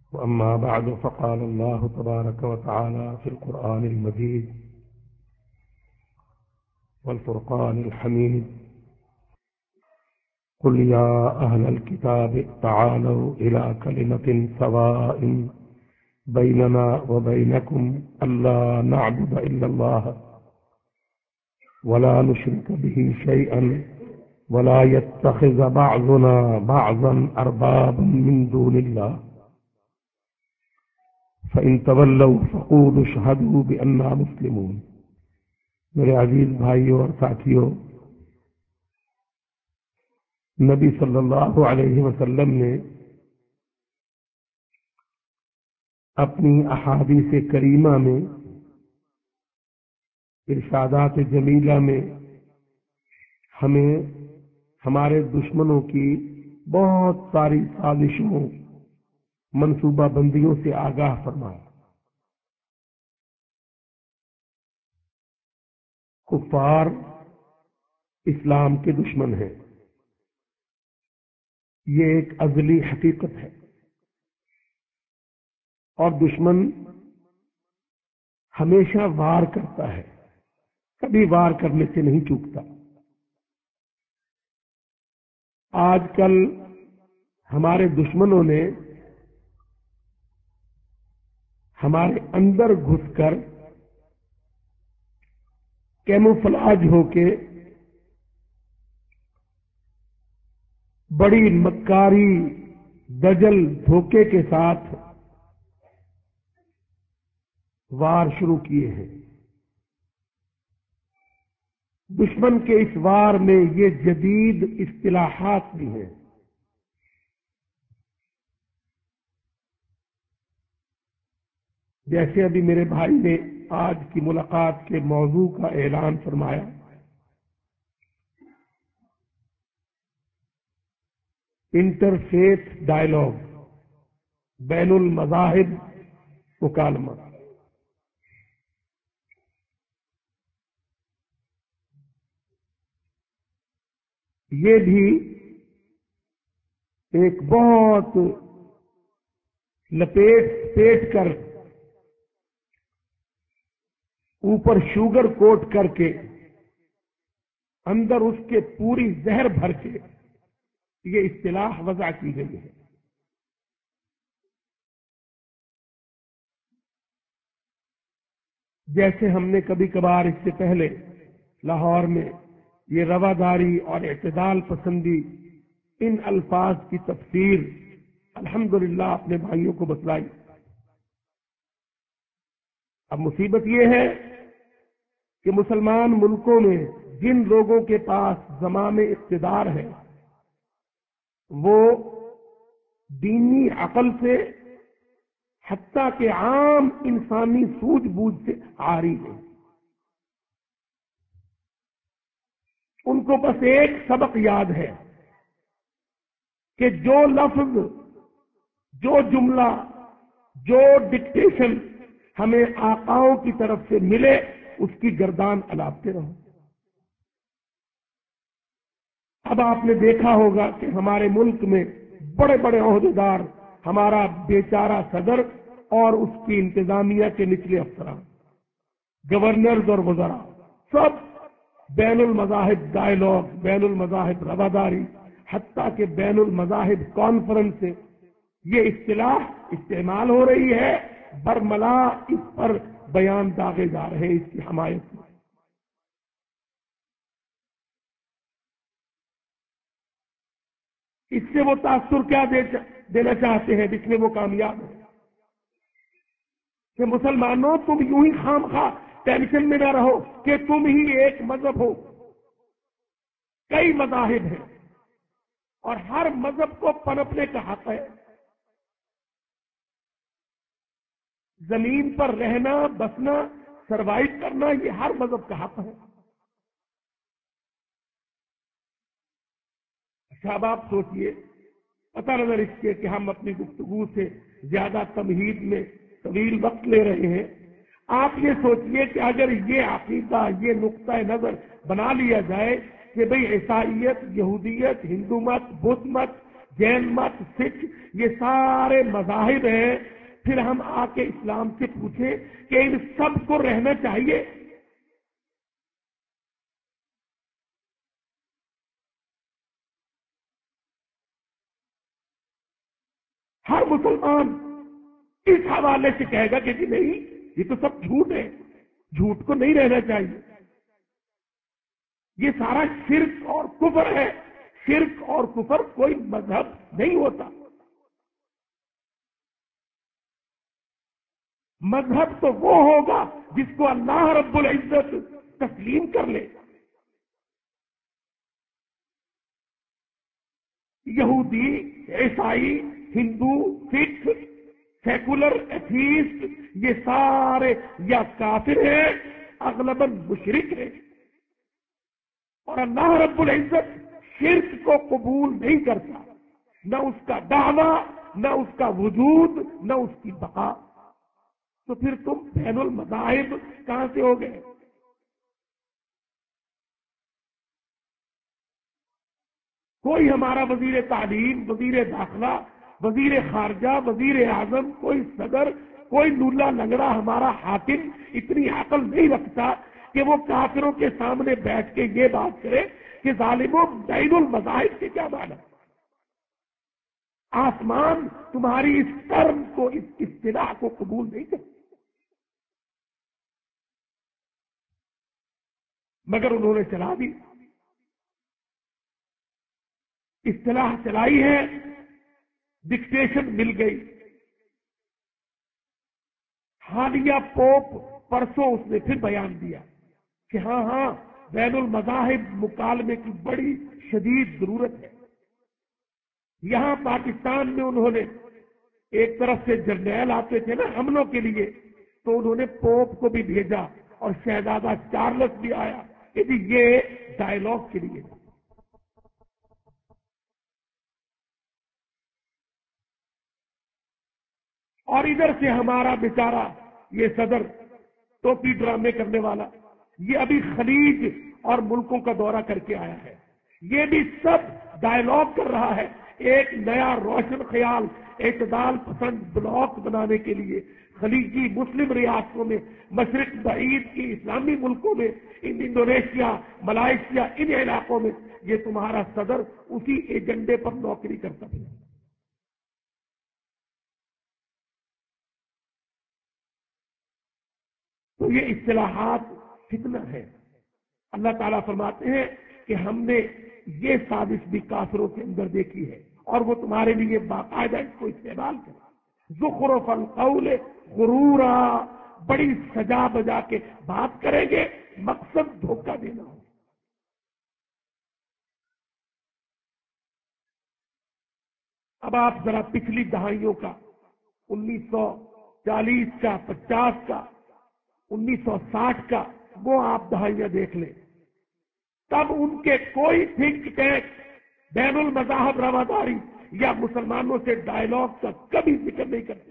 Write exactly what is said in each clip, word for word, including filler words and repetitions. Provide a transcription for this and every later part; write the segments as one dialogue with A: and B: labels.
A: وأما بعد فقال الله تبارك وتعالى في القرآن المجيد والفرقان الحميد قل يا أهل الكتاب تعالوا إلى كلمة سواء بيننا وبينكم ألا نعبد إلا الله ولا نشرك به شيئا ولا يتخذ بعضنا بعضا أربابا من دون الله فإن تولوا فقولوا اشهدوا بأننا مسلمون۔ میرے عزیز بھائیوں اور ساتھیوں، نبی صلی اللہ علیہ وسلم نے اپنی احادیث کریمہ میں، ارشادات جمیلہ میں ہمیں ہمارے دشمنوں کی بہت ساری سازشوں، منصوبہ بندیوں سے آگاہ فرمایا۔ کفار اسلام کے دشمن ہیں، یہ ایک ازلی حقیقت ہے، اور دشمن ہمیشہ وار کرتا ہے، کبھی وار کرنے سے نہیں چوکتا۔ آج کل ہمارے دشمنوں نے ہمارے اندر گھس کر کیموفلاج ہو کے بڑی مکاری، دجل، دھوکے کے ساتھ وار شروع کیے ہیں۔ دشمن کے اس وار میں یہ جدید اصطلاحات بھی ہیں۔ جیسے ابھی میرے بھائی نے آج کی ملاقات کے موضوع کا اعلان فرمایا، انٹرفیتھ ڈائیلاگ، بین المذاہب مکالمہ۔ یہ بھی ایک بہت لپیٹ پیٹ کر، اوپر شوگر کوٹ کر کے، اندر اس کے پوری زہر بھر کے یہ اصطلاح وضع کی گئی ہے۔ جیسے ہم نے کبھی کبھار اس سے پہلے لاہور میں یہ رواداری اور اعتدال پسندی، ان الفاظ کی تفسیر الحمدللہ اپنے بھائیوں کو بتلائی۔ اب مصیبت یہ ہے کہ مسلمان ملکوں میں جن لوگوں کے پاس زمام اقتدار ہے، وہ دینی عقل سے، حتیٰ کہ عام انسانی سوجھ بوجھ سے عاری ہے۔ ان کو بس ایک سبق یاد ہے کہ جو لفظ، جو جملہ، جو ڈکٹیشن ہمیں آقاؤں کی طرف سے ملے، اس کی گردان الاپتے رہو۔ اب آپ نے دیکھا ہوگا کہ ہمارے ملک میں بڑے بڑے عہدیدار، ہمارا بیچارہ صدر اور اس کی انتظامیہ کے نچلے افسران، گورنرز اور وزراء، سب بین المذاہب ڈائیلاگ، بین المذاہب رواداری، حتیٰ کہ بین المذاہب کانفرنس سے یہ اصطلاح استعمال ہو رہی ہے، برملا اس پر بیان داغے جا رہے ہیں اس کی حمایت میں۔ اس سے وہ تاثر کیا دینا چاہتے ہیں جس میں وہ کامیاب ہیں کہ مسلمانوں تم یوں ہی خام خواہ ٹینشن میں نہ رہو کہ تم ہی ایک مذہب ہو، کئی مذاہب ہیں اور ہر مذہب کو پنپنے کا حق ہے۔ زمین پر رہنا، بسنا، سروائیو کرنا، یہ ہر مذہب کا حق ہے۔ اچھا اب آپ سوچئے، پتہ نظر اس کے کہ ہم اپنی گفتگو سے زیادہ تمہید میں طویل وقت لے رہے ہیں، آپ یہ سوچئے کہ اگر یہ عقیدہ، یہ نقطہ نظر بنا لیا جائے کہ بھئی عیسائیت، یہودیت، ہندو مت، بدھ مت، जैन मत, सिख, ये सारे मजाहिब हैं। फिर हम आके इस्लाम से पूछें कि इन सब को रहना चाहिए? हर मुसलमान इस हवाले से कहेगा कि जी नहीं, ये तो सब झूठ है, झूठ को नहीं रहना चाहिए, ये सारा शिर्क और कुफर है। शिर्क और कुफर कोई मजहब नहीं होता। मजहब तो वो होगा जिसको अल्लाह रब्बुल इज्जत तस्लीम कर ले। यहूदी, ईसाई, हिंदू, सिख, सेकुलर, एथीस्ट, ये सारे या काफिर हैं, अगलबन मुशरिक हैं। और अल्लाह रब्बुल इज्जत शिर्क को कबूल नहीं करता, न उसका दावा, न उसका वजूद, न उसकी बका। तो फिर तुम बैनुल मज़ाहिब कहां से हो गए? कोई हमारा वजीर तालीम, वजीर दाखिला, वजीर खारजा, वजीर आजम, कोई सदर, कोई लूला लंगड़ा हमारा हाकिम इतनी अकल नहीं रखता कि वो काफिरों के सामने बैठ के ये बात करे कि जालिमों बैनुल मज़ाहिब के क्या माना। आसमान तुम्हारी इस टर्म को, इस इस्तिलाह को कबूल नहीं करता। मगर उन्होंने चला दी, इस्तिलाह चलाई है, डिक्टेशन मिल गई। हालिया पोप परसों उसने फिर बयान दिया कि हाँ हाँ बैनुल मज़ाहिब मुकालमे की बड़ी शदीद जरूरत है। यहां पाकिस्तान में उन्होंने एक तरफ से जर्नैल आते थे ना हमलों के लिए, तो उन्होंने पोप को भी भेजा और शहजादा चार्ल्स भी आया कि जी ये डायलॉग के लिए। और इधर से हमारा बेचारा ये सदर टोपी ड्रामे करने वाला, ये अभी खलीज और मुल्कों का दौरा करके आया है। ये भी सब डायलॉग कर रहा है एक नया रोशन ख्याल एतदाल पसंद ब्लॉक बनाने के लिए खलीजी मुस्लिम रियासतों में, मशरिक बईद की इस्लामी मुल्कों में, इन इंडोनेशिया, मलाइशिया, इन इलाकों में ये तुम्हारा सदर उसी एजेंडे पर नौकरी करता है। तो ये इस्तिलाहात फितना है। अल्लाह ताला फरमाते हैं कि हमने ये साजिश भी काफिरों के अंदर देखी है और वो तुम्हारे लिए बाकायदा इसको इस्तेमाल करें। ज़ुख़्रुफ़ल क़ौल गुरूरा, बड़ी सजा बजा के बात करेंगे, मकसद धोखा देना हो। अब आप जरा पिछली दहाइयों का, उन्नीस सौ चालीस का, पचास का, उन्नीस सौ साठ का, वो आप दहाइयां देख लें। तब उनके कोई थिंक टैंक बैनुल मज़ाहिब रवादारी या मुसलमानों से डायलॉग का कभी जिक्र नहीं करते।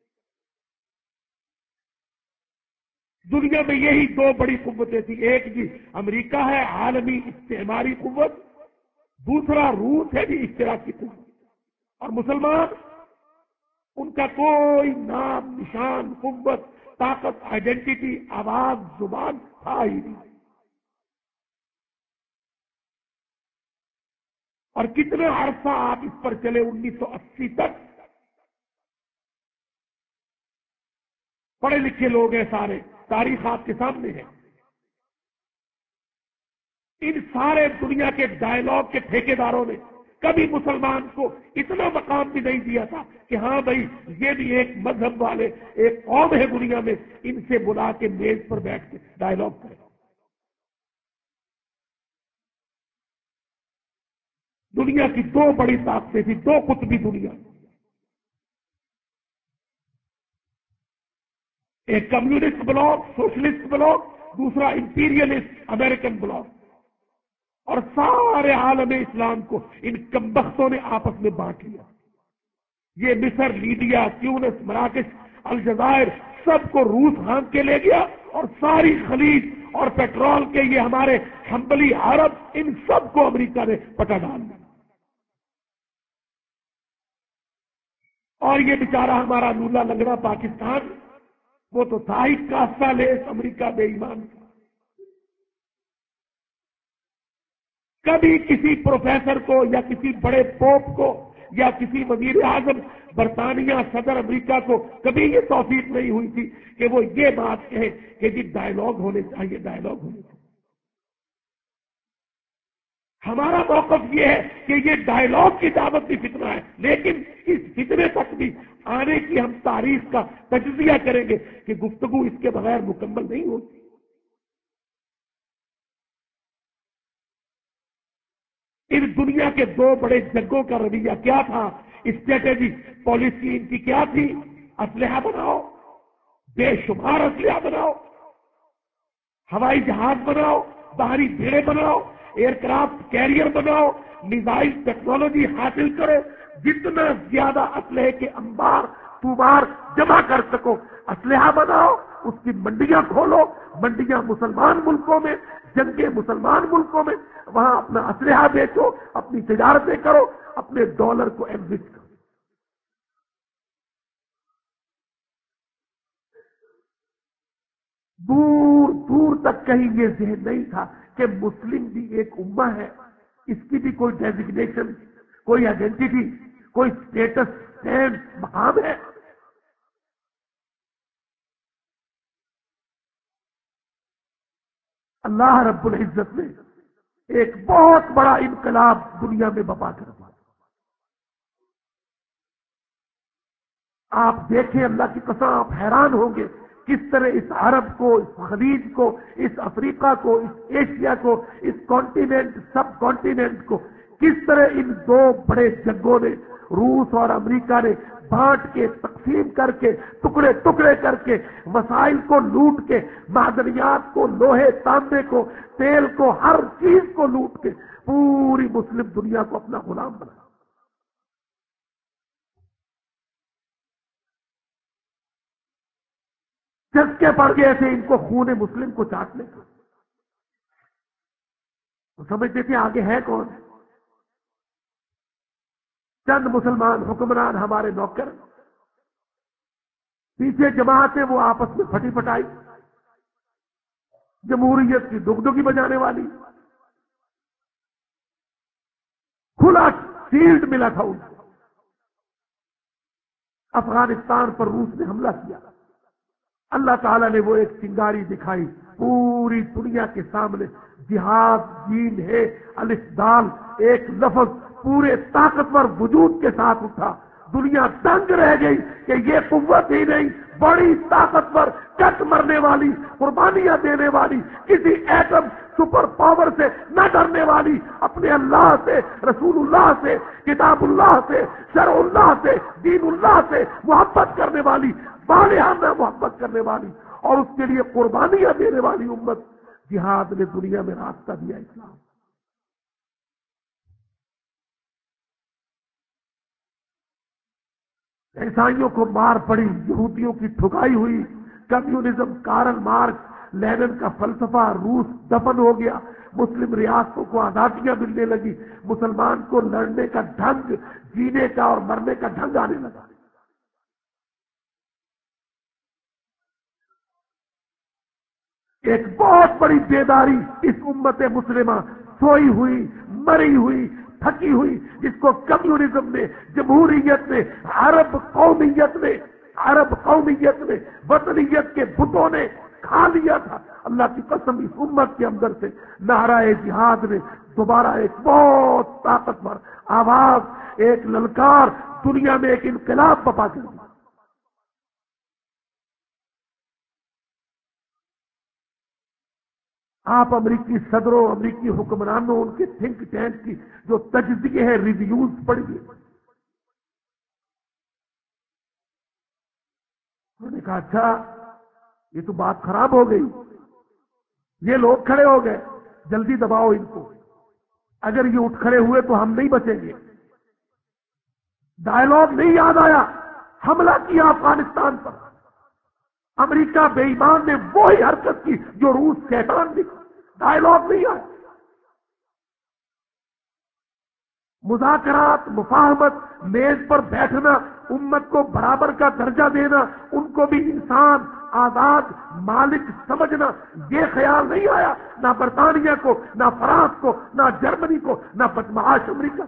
A: दुनिया में यही दो बड़ी कुव्वतें थी, एक जी अमेरिका है आलमी इस्तेमारी कुव्वत, दूसरा रूस है जी इश्तराकी कुव्वत। और मुसलमान, उनका कोई नाम निशान, कुव्वत, ताकत, आइडेंटिटी, आवाज, जुबान था ही नहीं। और कितना अरसा आप इस पर चले, उन्नीस सौ अस्सी तक पढ़े लिखे लोग हैं सारे, तारीख आपके सामने है। इन सारे दुनिया के डायलॉग के ठेकेदारों ने कभी मुसलमान को इतना मकाम भी नहीं दिया था कि हाँ भाई ये भी एक मजहब वाले एक कौम है दुनिया में, इनसे बुला के मेज पर बैठ के डायलॉग करें। दुनिया की दो बड़ी ताकतें थी, दो कुतबी दुनिया, एक कम्युनिस्ट ब्लॉक, सोशलिस्ट ब्लॉक, दूसरा इंपीरियलिस्ट अमेरिकन ब्लॉक। और सारे आलम इस्लाम को इन कमबख्तों ने आपस में बांट लिया। ये मिस्र, लीबिया, ट्यूनिस, मराकश, अलजायर सबको रूस हांक के ले गया और सारी खलीज और पेट्रोल के ये हमारे हम्बली अरब, इन सबको अमेरिका ने पटा डाल दिया। اور یہ بیچارہ ہمارا لولا لنگڑا پاکستان، وہ تو تھا ہی کاسا لیس امریکہ بے ایمان کا۔ کبھی کسی پروفیسر کو یا کسی بڑے پوپ کو یا کسی وزیر اعظم برطانیہ صدر امریکہ کو کبھی یہ توفیق نہیں ہوئی تھی کہ وہ یہ بات کہے کہ جی ڈائیلاگ ہونے چاہیے، ڈائیلاگ ہونے چاہیے۔ ہمارا موقف یہ ہے کہ یہ ڈائیلاگ کی دعوت بھی فتنہ ہے، لیکن اس فتنے تک بھی آنے کی ہم تاریخ کا تجزیہ کریں گے کہ گفتگو اس کے بغیر مکمل نہیں ہوتی۔ ان دنیا کے دو بڑے جنگوں کا رویہ کیا تھا، اسٹریٹجی پالیسی ان کی کیا تھی؟ اسلحہ بناؤ، بے شمار اسلحہ بناؤ، ہوائی جہاز بناؤ، باہری بھیڑیں بناؤ، ایئر کرافٹ کیریئر بناؤ، میزائل ٹیکنالوجی حاصل کرو، جتنا زیادہ اسلحے کے انبار توبار جمع کر سکو اسلحہ بناؤ، اس کی منڈیاں کھولو، منڈیاں مسلمان ملکوں میں، جنگیں مسلمان ملکوں میں، وہاں اپنا اسلحہ بیچو، اپنی تجارتیں کرو، اپنے ڈالر کو ایگزٹ کرو۔ دور دور تک کہیں یہ ذہن نہیں تھا کہ مسلم بھی ایک امہ ہے، اس کی بھی کوئی ڈیزگنیشن، کوئی آئیڈینٹی، کوئی اسٹیٹس، اسٹینڈ، مقام ہے۔ اللہ رب العزت نے ایک بہت بڑا انقلاب دنیا میں برپا کر دیا۔ آپ دیکھیں، اللہ کی قسم آپ حیران ہوں گے کس طرح اس عرب کو، اس خلیج کو، اس افریقہ کو، اس ایشیا کو، اس کانٹیننٹ، سب کانٹیننٹ کو کس طرح ان دو بڑے جنگوں نے، روس اور امریکہ نے بانٹ کے، تقسیم کر کے، ٹکڑے ٹکڑے کر کے، وسائل کو لوٹ کے، معدنیات کو، لوہے تانبے کو، تیل کو، ہر چیز کو لوٹ کے پوری مسلم دنیا کو اپنا غلام بنایا۔ چسکے پڑ گئے تھے ان کو خون مسلم کو چاٹنے کا۔ وہ سمجھتے تھے آگے ہے کون؟ چند مسلمان حکمران ہمارے نوکر، پیچھے جماعتیں وہ آپس میں پھٹی پٹائی، جمہوریت کی دگدگی بجانے والی، کھلا فیلڈ ملا تھا ان کو۔ افغانستان پر روس نے حملہ کیا، اللہ تعالیٰ نے وہ ایک چنگاری دکھائی پوری دنیا کے سامنے، جہاد دین ہے، الف دال ایک لفظ پورے طاقتور وجود کے ساتھ اٹھا، دنیا دنگ رہ گئی کہ یہ قوت ہی نہیں، بڑی طاقتور، کٹ مرنے والی، قربانیاں دینے والی، کسی ایٹم سپر پاور سے نہ ڈرنے والی، اپنے اللہ سے، رسول اللہ سے، کتاب اللہ سے، شرع اللہ سے، دین اللہ سے محبت کرنے والی، بالغانہ محبت کرنے والی اور اس کے لیے قربانیاں دینے والی امت، جہاد نے دنیا میں راستہ دیا اسلام۔ عیسائیوں کو مار پڑی، یہودیوں کی ٹھکائی ہوئی، کمیونزم، کارل مارکس، لینن کا فلسفہ، روس دفن ہو گیا، مسلم ریاستوں کو آزادیاں ملنے لگی، مسلمان کو لڑنے کا ڈھنگ، جینے کا اور مرنے کا ڈھنگ آنے لگا۔ ایک بہت بڑی بیداری اس امت مسلمہ، سوئی ہوئی، مری ہوئی، تھکی ہوئی، جس کو کمیونزم نے، جمہوریت نے، عرب قومیت نے، عرب قومیت نے، وطنیت کے بتوں نے کھا لیا تھا۔ اللہ کی قسم اس امت کے اندر سے نعرہ جہاد نے دوبارہ ایک بہت طاقتور آواز، ایک للکار، دنیا میں ایک انقلاب برپا کر دیا۔ آپ امریکی صدروں، امریکی حکمرانوں، ان کے تھنک ٹینک کی جو تجزیے ہیں، ریویوز پڑھیے۔ انہوں نے کہا اچھا یہ تو بات خراب ہو گئی، یہ لوگ کھڑے ہو گئے، جلدی دباؤ ان کو، اگر یہ اٹھ کھڑے ہوئے تو ہم نہیں بچیں گے۔ ڈائیلاگ نہیں یاد آیا، حملہ کیا افغانستان پر، امریکہ بے ایمان نے وہی حرکت کی جو روس شیطان نے کی، ڈائیلاگ نہیں آیا۔ مذاکرات، مفاہمت، میز پر بیٹھنا، امت کو برابر کا درجہ دینا، ان کو بھی انسان آزاد مالک سمجھنا، یہ خیال نہیں آیا نہ برطانیہ کو، نہ فرانس کو، نہ جرمنی کو، نہ بدمعاش امریکہ۔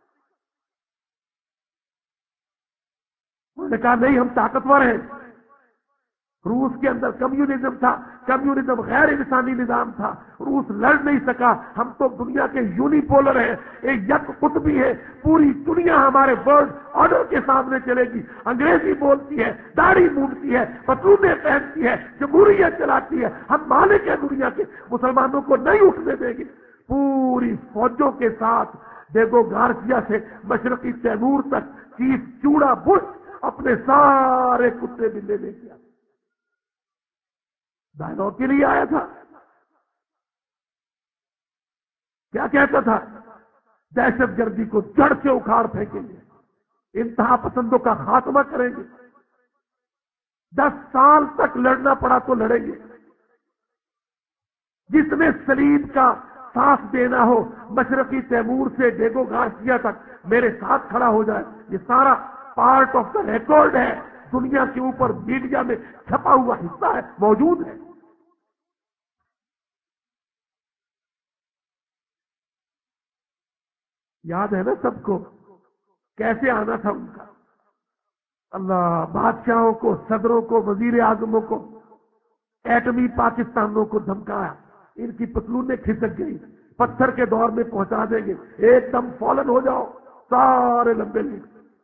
A: انہوں نے کہا نہیں ہم طاقتور ہیں۔ روس کے اندر کمیونزم تھا، کمیونزم غیر انسانی نظام تھا، روس لڑ نہیں سکا، ہم تو دنیا کے یونیپولر ہیں، ایک یک قطبی ہے، پوری دنیا ہمارے ورلڈ آرڈر کے سامنے چلے گی، انگریزی بولتی ہے، داڑھی مونڈتی ہے، پتلونے پہنتی ہے، جمہوریت چلاتی ہے، ہم مالک ہیں دنیا کے، مسلمانوں کو نہیں اٹھنے دیں گے۔ پوری فوجوں کے ساتھ ڈیگو گارسیا سے مشرقی تیمور تک چیف چوڑا بش اپنے سارے کتے بلے لے کے آئے، ڈائلاگ کے لیے آیا تھا۔ کیا کہتا تھا؟ دہشت گردی کو جڑ سے اکھاڑ پھینکیں گے، انتہا پسندوں کا خاتمہ کریں گے، دس سال تک لڑنا پڑا تو لڑیں گے، جس نے صلیب کا ساتھ دینا ہو مشرقی تیمور سے ڈیگو گارسیا تک میرے ساتھ کھڑا ہو جائے۔ یہ سارا پارٹ آف دا ریکارڈ ہے، دنیا کے اوپر میڈیا میں چھپا ہوا حصہ ہے، موجود ہے۔ یاد ہے نا سب کو کیسے آنا تھا ان کا؟ اللہ بادشاہوں کو، صدروں کو، وزیر اعظموں کو، ایٹمی پاکستانوں کو دھمکایا، ان کی پتلونیں کھسک گئی، پتھر کے دور میں پہنچا دیں گے، ایک دم فالن ہو جاؤ سارے لمبے لیڈ۔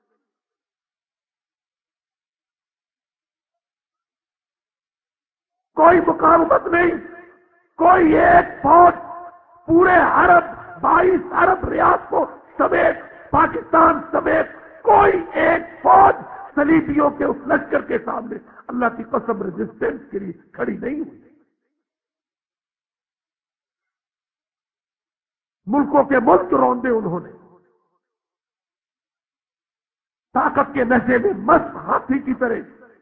A: کوئی مقاومت نہیں، کوئی ایک فوج پورے عرب بائیس ارب ریاستوں سمیت، پاکستان سمیت کوئی ایک فوج صلیبیوں کے اس لشکر کے سامنے اللہ کی قسم ریزسٹنس کے لیے کھڑی نہیں ہوئی۔ ملکوں کے ملک روندے انہوں نے، طاقت کے نشے میں مست ہاتھی کی طرح۔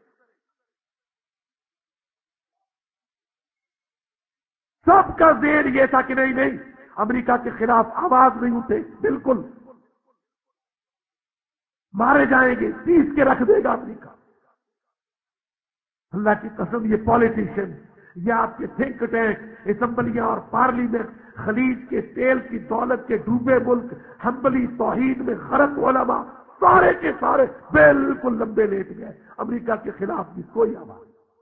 A: سب کا زیر یہ تھا کہ نہیں نہیں امریکہ کے خلاف آواز نہیں اٹھے، بالکل مارے جائیں گے، پیس کے رکھ دے گا امریکہ۔ اللہ کی قسم یہ پالیٹیشین، یہ آپ کے تھنک ٹینک، اسمبلیاں اور پارلیمنٹ، خلیج کے تیل کی دولت کے ڈوبے ملک، ہمبلی توحید میں غرق علماء، سارے کے سارے بالکل لمبے لیٹ گئے، امریکہ کے خلاف بھی کوئی آواز۔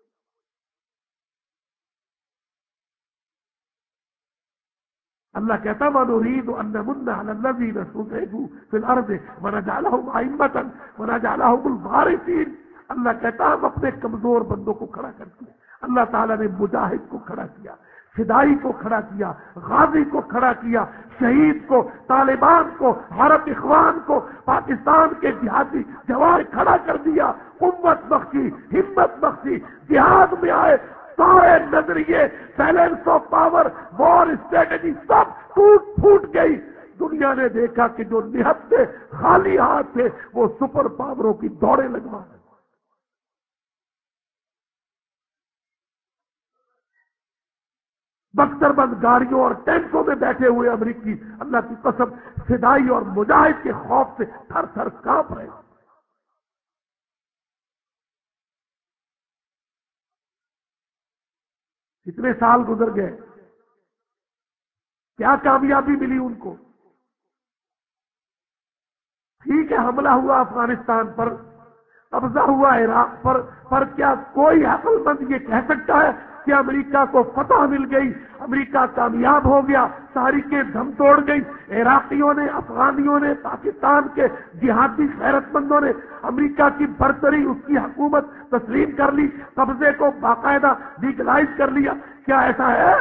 A: اللہ کہتا وَنُرِيدُ أَن نَّمُنَّ عَلَى الَّذِينَ اسْتُضْعِفُوا فِي الْأَرْضِ وَنَجْعَلَهُمْ أَئِمَّةً وَنَجْعَلَهُمُ الْوَارِثِينَ۔ اللہ کہتا ہم اپنے کمزور بندوں کو کھڑا کرتے ہیں۔ اللہ تعالیٰ نے مجاہد کو کھڑا کیا، فدائی کو کھڑا کیا، غازی کو کھڑا کیا، شہید کو، طالبان کو، حرب اخوان کو، پاکستان کے جہادی جوان کھڑا کر دیا، قوت بخشی، ہمت بخشی، جہاد میں آئے، سارے نظریے، balance of power, war strategy سب ٹوٹ پھوٹ گئی۔ دنیا نے دیکھا کہ جو نہت تھے، خالی ہاتھ تھے، وہ سپر پاوروں کی دوڑیں لگوا رہے۔ بختر بند گاڑیوں اور ٹینکوں میں بیٹھے ہوئے امریکی اللہ کی قسم فدائی اور مجاہد کے خوف سے تھر تھر کانپ رہے۔ اتنے سال گزر گئے، کیا کامیابی ملی ان کو؟ ٹھیک ہے حملہ ہوا افغانستان پر، قبضہ ہوا عراق پر، پر کیا کوئی عقل مند یہ کہہ سکتا ہے کہ امریکہ کو فتح مل گئی، امریکہ کامیاب ہو گیا، تاریخیں دھم توڑ گئی؟ عراقیوں نے، افغانیوں نے، پاکستان کے جہادی غیرت مندوں نے امریکہ کی برتری، اس کی حکومت تسلیم کر لی، قبضے کو باقاعدہ لیگلائز کر لیا۔ کیا ایسا ہے؟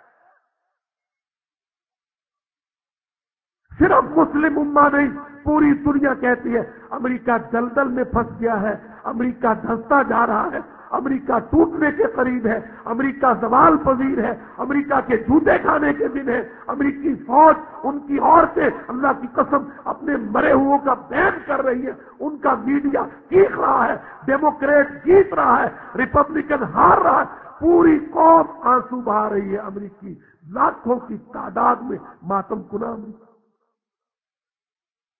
A: صرف مسلم امہ نہیں، پوری دنیا کہتی ہے امریکہ دلدل میں پھنس گیا ہے، امریکہ دھنستا جا رہا ہے، امریکہ ٹوٹنے کے قریب ہے، امریکہ زوال پذیر ہے، امریکہ کے جوتے کھانے کے دن ہے، امریکی فوج، ان کی عورتیں اللہ کی قسم اپنے مرے ہوئوں کا بیان کر رہی ہے، ان کا میڈیا چیخ رہا ہے، ڈیموکریٹ جیت رہا ہے، ریپبلکن ہار رہا ہے، پوری قوم آنسو بہا رہی ہے، امریکی لاکھوں کی تعداد میں ماتم کناں۔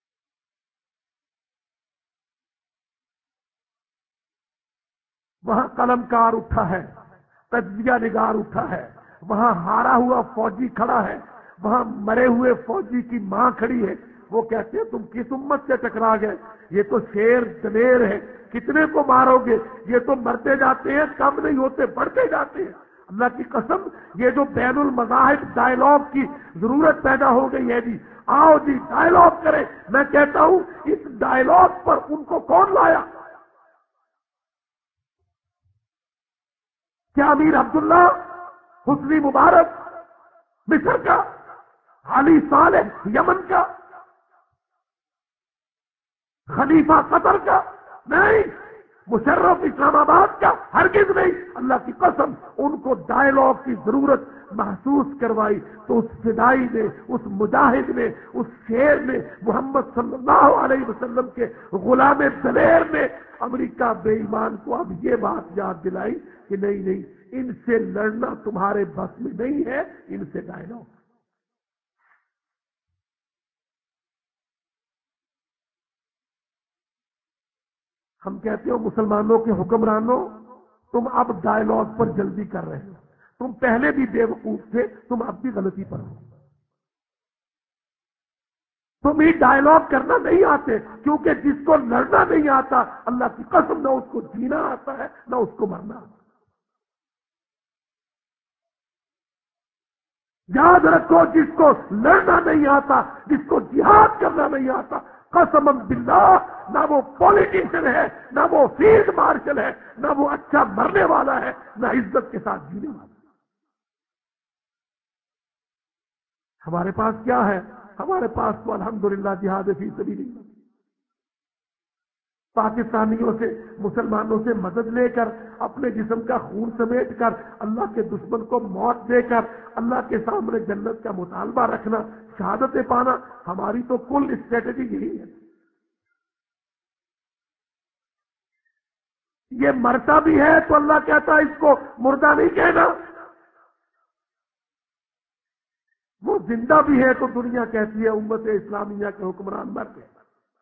A: وہاں قلم کار اٹھا ہے، تجزیہ نگار اٹھا ہے، وہاں ہارا ہوا فوجی کھڑا ہے، وہاں مرے ہوئے فوجی کی ماں کھڑی ہے، وہ کہتے ہیں تم کس امت سے ٹکرا گئے، یہ تو شیر دلیر ہے، کتنے کو مارو گے، یہ تو مرتے جاتے ہیں، کم نہیں ہوتے، بڑھتے جاتے ہیں۔ اللہ کی قسم، یہ جو بین المذاہب ڈائلاگ کی ضرورت پیدا ہو گئی ہے جی، آؤ جی ڈائلاگ کریں، میں کہتا ہوں اس ڈائلاگ پر ان کو کون لایا؟ کیا امیر عبداللہ حسنی مبارک مصر کا، علی صالح یمن کا، خلیفہ قطر کا؟ نہیں، مشرف اسلام آباد کا؟ ہرگز نہیں۔ اللہ کی قسم، ان کو ڈائلاگ کی ضرورت محسوس کروائی تو اس فدائی نے، اس مجاہد نے، اس شیر نے، محمد صلی اللہ علیہ وسلم کے غلام دلیر نے امریکہ بے ایمان کو اب یہ بات یاد دلائی کہ نہیں نہیں، ان سے لڑنا تمہارے بس میں نہیں ہے، ان سے ڈائلاگ۔ ہم کہتے ہو مسلمانوں کے حکمرانوں، تم اب ڈائلاگ پر جلدی کر رہے ہو، تم پہلے بھی بے وقوف تھے، تم اب بھی غلطی پر ہو۔ تمہیں ڈائلاگ کرنا نہیں آتے، کیونکہ جس کو لڑنا نہیں آتا، اللہ کی قسم نہ اس کو جینا آتا ہے نہ اس کو مرنا آتا۔ یاد رکھو، جس کو لڑنا نہیں آتا، جس کو جہاد کرنا نہیں آتا، قسم باللہ نہ وہ پولیٹیشین ہے، نہ وہ فیلڈ مارشل ہے، نہ وہ اچھا مرنے والا ہے، نہ عزت کے ساتھ جینے والا۔ ہمارے پاس کیا ہے؟ ہمارے پاس تو الحمدللہ جہاد فی سبیل اللہ، پاکستانیوں سے، مسلمانوں سے مدد لے کر، اپنے جسم کا خون سمیٹ کر، اللہ کے دشمن کو موت دے کر، اللہ کے سامنے جنت کا مطالبہ رکھنا، شہادتیں پانا، ہماری تو کل اسٹریٹجی یہی ہے۔ یہ مرتا بھی ہے تو اللہ کہتا ہے اس کو مردہ نہیں کہنا، وہ زندہ بھی ہے تو دنیا کہتی ہے امت اسلامیہ کے حکمران مر گئے۔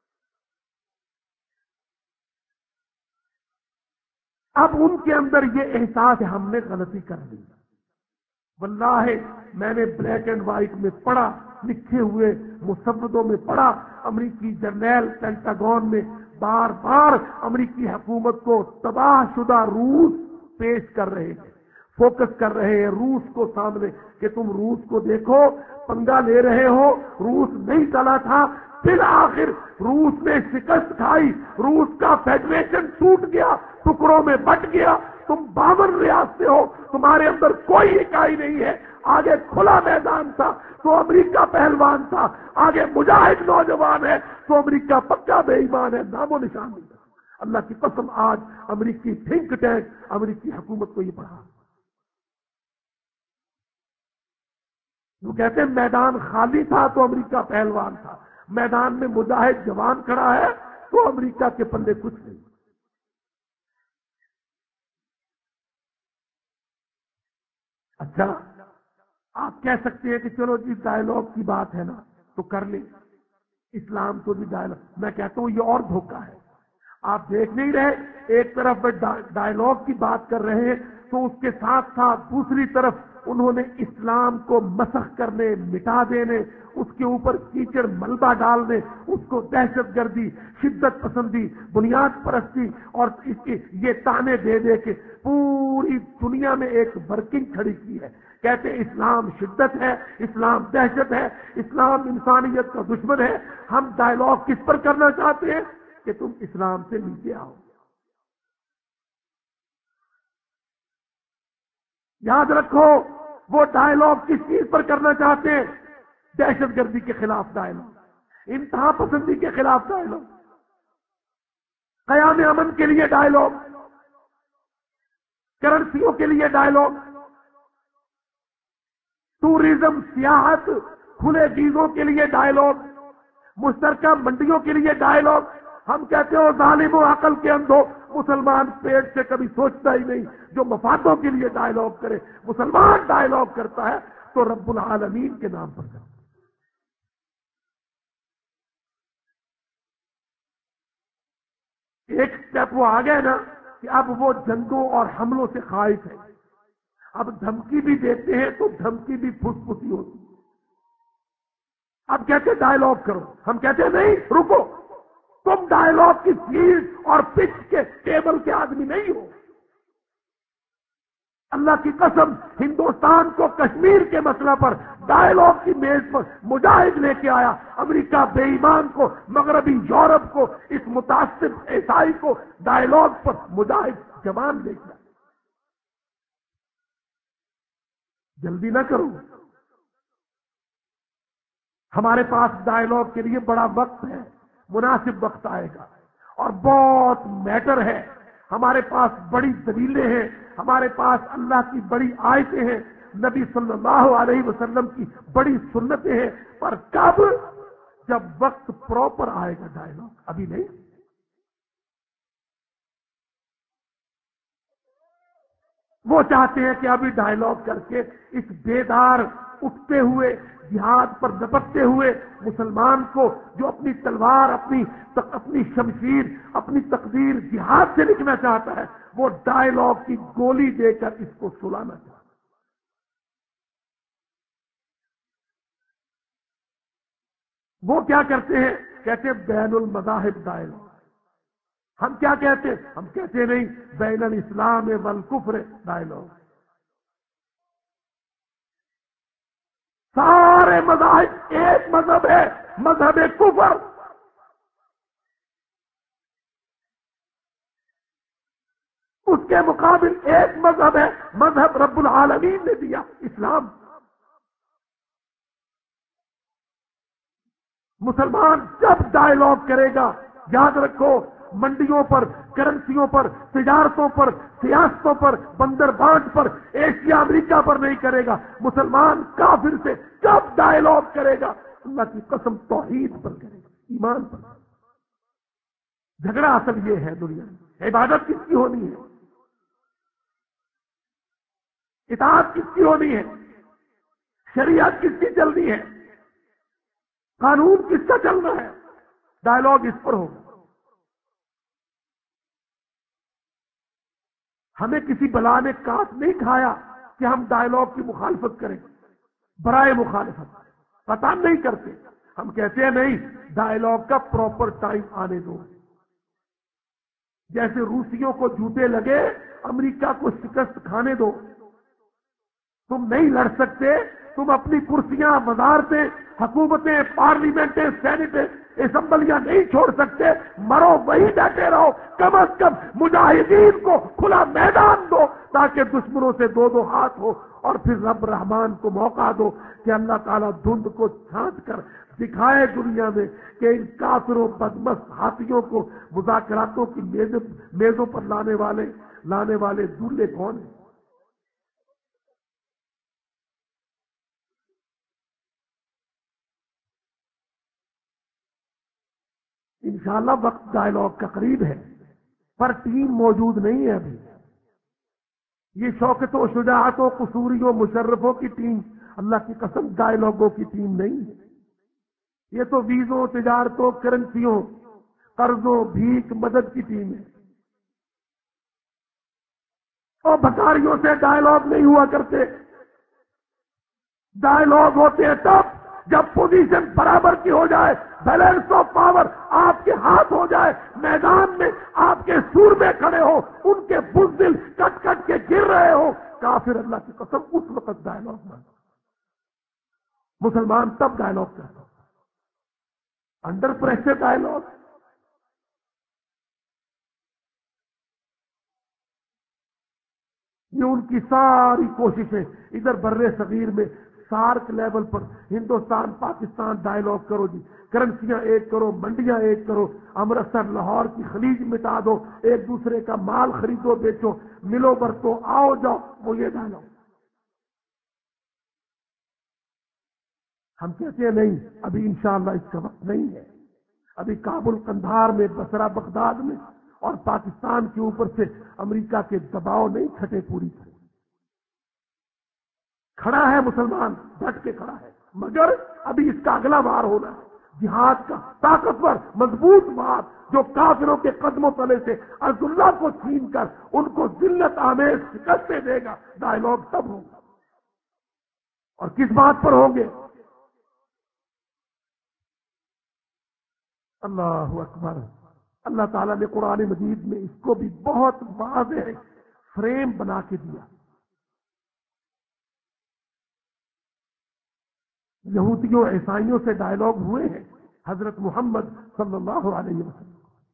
A: اب ان کے اندر یہ احساس ہے ہم نے غلطی کر دی۔ واللہ میں نے بلیک اینڈ وائٹ میں پڑھا، لکھے ہوئے مسودوں میں پڑھا، امریکی جرنیل پینٹاگون میں بار بار امریکی حکومت کو تباہ شدہ روس پیش کر رہے ہیں، فوکس کر رہے ہیں روس کو سامنے کہ تم روس کو دیکھو، پنگا لے رہے ہو، روس نہیں چلا تھا، بالآخر روس نے شکست کھائی، روس کا فیڈریشن ٹوٹ گیا، ٹکڑوں میں بٹ گیا، تم باون ریاستیں ہو، تمہارے اندر کوئی اکائی نہیں ہے، آگے کھلا میدان تھا تو امریکہ پہلوان تھا، آگے مجاہد نوجوان ہے تو امریکہ پکا بے ایمان ہے، نام و نشان نہیں۔ اللہ کی قسم، آج امریکی تھنک ٹینک امریکی حکومت کو یہ پڑھا، وہ کہتے ہیں میدان خالی تھا تو امریکہ پہلوان تھا، میدان میں مجاہد جوان کھڑا ہے تو امریکہ کے پلے کچھ نہیں۔ اچھا، آپ کہہ سکتے ہیں کہ چلو جی ڈائلاگ کی بات ہے نا تو کر لیں، اسلام تو بھی ڈائلاگ، میں کہتا ہوں یہ اور دھوکہ ہے۔ آپ دیکھ نہیں رہے، ایک طرف ڈائلاگ کی بات کر رہے ہیں تو اس کے ساتھ ساتھ دوسری طرف انہوں نے اسلام کو مسخ کرنے، مٹا دینے، اس کے اوپر کیچڑ ملبہ ڈالنے، اس کو دہشت گردی، شدت پسندی، بنیاد پرستی اور اس کی یہ تانے دے دے کے پوری دنیا میں ایک برکنگ کھڑی کی ہے۔ کہتے ہیں اسلام شدت ہے، اسلام دہشت ہے، اسلام انسانیت کا دشمن ہے۔ ہم ڈائلاگ کس پر کرنا چاہتے ہیں کہ تم اسلام سے نیچے آؤ۔ یاد رکھو، وہ ڈائلاگ کس چیز پر کرنا چاہتے ہیں؟ دہشت گردی کے خلاف ڈائلاگ، انتہا پسندی کے خلاف ڈائلاگ، قیام امن کے لیے ڈائلاگ، کرنسیوں کے لیے ڈائلاگ، ٹوریزم، سیاحت، کھلے ویزوں کے لیے ڈائلاگ، مشترکہ منڈیوں کے لیے ڈائلاگ۔ ہم کہتے ہو ظالم و عقل کے اندھو، مسلمان پیٹ سے کبھی سوچتا ہی نہیں، جو مفادوں کے لیے ڈائلاگ کرے۔ مسلمان ڈائلاگ کرتا ہے تو رب العالمین کے نام پر کرتا ہے۔ ایک سٹیپ وہ آ گئے نا، کہ اب وہ جنگوں اور حملوں سے خائف ہے. اب دھمکی بھی دیتے ہیں تو دھمکی بھی پھس پھسی ہوتی ہے. اب کہتے ڈائیلاگ کرو، ہم کہتے ہیں نہیں رکو، تم ڈائیلاگ کی فیلڈ اور پچ کے ٹیبل کے آدمی نہیں ہو. اللہ کی قسم ہندوستان کو کشمیر کے مسئلہ پر ڈائیلاگ کی میز پر مجاہد لے کے آیا. امریکہ بے ایمان کو، مغربی یورپ کو، اس متعصب عیسائی کو ڈائیلاگ پر مجاہد جوان لے کے آیا. جلدی نہ کرو، ہمارے پاس ڈائیلاگ کے لیے بڑا وقت ہے، مناسب وقت آئے گا اور بہت میٹر ہے. ہمارے پاس بڑی دلیلیں ہیں، ہمارے پاس اللہ کی بڑی آیتیں ہیں، نبی صلی اللہ علیہ وسلم کی بڑی سنتیں ہیں. پر کب؟ جب وقت پراپر آئے گا ڈائیلاگ، ابھی نہیں. وہ چاہتے ہیں کہ ابھی ڈائیلاگ کر کے اس بیدار اٹھتے ہوئے جہاد پر لپکتے ہوئے مسلمان کو، جو اپنی تلوار، اپنی اپنی شمشیر، اپنی تقدیر جہاد سے لکھنا چاہتا ہے، وہ ڈائیلاگ کی گولی دے کر اس کو سلانا چاہتا ہے. وہ کیا کرتے ہیں؟ کہتے ہیں بین المذاہب ڈائیلاگ. ہم کیا کہتے ہیں؟ ہم کہتے نہیں بین الاسلام والکفر ڈائیلاگ. سارے مذاہب ایک مذہب ہے، مذہب کفر. اس کے مقابل ایک مذہب ہے، مذہب رب العالمین نے دیا، اسلام. مسلمان جب ڈائیلاگ کرے گا، یاد رکھو، منڈیوں پر، کرنسیوں پر، تجارتوں پر، سیاستوں پر، بندر بانٹ پر، ایشیا امریکہ پر نہیں کرے گا. مسلمان کافر سے جب ڈائیلاگ کرے گا، اللہ کی قسم توحید پر کرے گا، ایمان پر. جھگڑا اصل یہ ہے دنیا میں، عبادت کس کی ہونی ہے، اطاعت کس کی ہونی ہے، شریعت کس کی چلنی ہے، قانون کس کا چلنا ہے. ڈائیلاگ اس پر ہوگا. ہمیں کسی بلا نے کاٹ نہیں کھایا کہ ہم ڈائیلاگ کی مخالفت کریں، برائے مخالفت پتہ نہیں کرتے. ہم کہتے ہیں نہیں، ڈائیلاگ کا پراپر ٹائم آنے دو. جیسے روسیوں کو جوتے لگے، امریکہ کو شکست کھانے دو. تم نہیں لڑ سکتے، تم اپنی کرسیاں، وزارتیں، حکومتیں، پارلیمنٹیں، سینٹیں، اسمبلیاں نہیں چھوڑ سکتے. مرو وہی بیٹھے رہو، کم از کم مجاہدین کو کھلا میدان دو تاکہ دشمنوں سے دو دو ہاتھ ہو. اور پھر رب رحمان کو موقع دو کہ اللہ تعالیٰ دھند کو چھانٹ کر دکھائے دنیا میں کہ ان کافروں بدمست ہاتھیوں کو مذاکراتوں کی میزوں پر لانے والے لانے والے دولے کون ہیں. انشاءاللہ وقت ڈائیلاگ کا قریب ہے، پر ٹیم موجود نہیں ہے ابھی. یہ شوکت و شجاعت و قصوری و مشرفوں کی ٹیم، اللہ کی قسم ڈائیلاگوں کی ٹیم نہیں ہے. یہ تو ویزوں، تجارتوں، کرنسیوں، قرضوں، بھیک، مدد کی ٹیم ہے. اور بھکاریوں سے ڈائیلاگ نہیں ہوا کرتے. ڈائیلاگ ہوتے ہیں تب جب پوزیشن برابر کی ہو جائے، بیلنس آف پاور آپ کے ہاتھ ہو جائے، میدان میں آپ کے سور میں کھڑے ہو، ان کے بزدل کٹ کٹ کے گر رہے ہو. کافر اللہ کی قسم اس وقت ڈائیلاگ بن. مسلمان تب ڈائیلاگ کرتا، انڈر پریشر ڈائیلاگ. یہ ان کی ساری کوششیں ادھر بر صغیر میں سارک لیول پر ہندوستان پاکستان ڈائیلاگ کرو جی، کرنسیاں ایک کرو، منڈیاں ایک کرو، امرتسر لاہور کی خلیج مٹا دو، ایک دوسرے کا مال خریدو بیچو، ملو برتو، آؤ جاؤ. وہ یہ ڈائیلاگ. ہم کہتے ہیں نہیں، ابھی انشاءاللہ اس کا وقت نہیں ہے. ابھی کابل، قندھار میں، بصرہ، بغداد میں اور پاکستان کے اوپر سے امریکہ کے دباؤ نہیں کھٹے پوری طرح. کھڑا ہے مسلمان، ڈٹ کے کھڑا ہے، مگر ابھی اس کا اگلا وار ہونا ہے، جہاد کا طاقتور مضبوط وار. جو کافروں کے قدموں تلے سے عرض اللہ کو چھین کر ان کو ذلت آمیز شکستیں دے گا، ڈائلاگ تب ہوگا۔ اور کس بات پر ہوں گے؟ اللہ اکبر۔ اللہ تعالیٰ نے قرآن مجید میں اس کو بھی بہت واضح فریم بنا کے دیا۔ یہودیوں عیسائیوں سے ڈائلاگ ہوئے ہیں حضرت محمد صلی اللہ علیہ وسلم،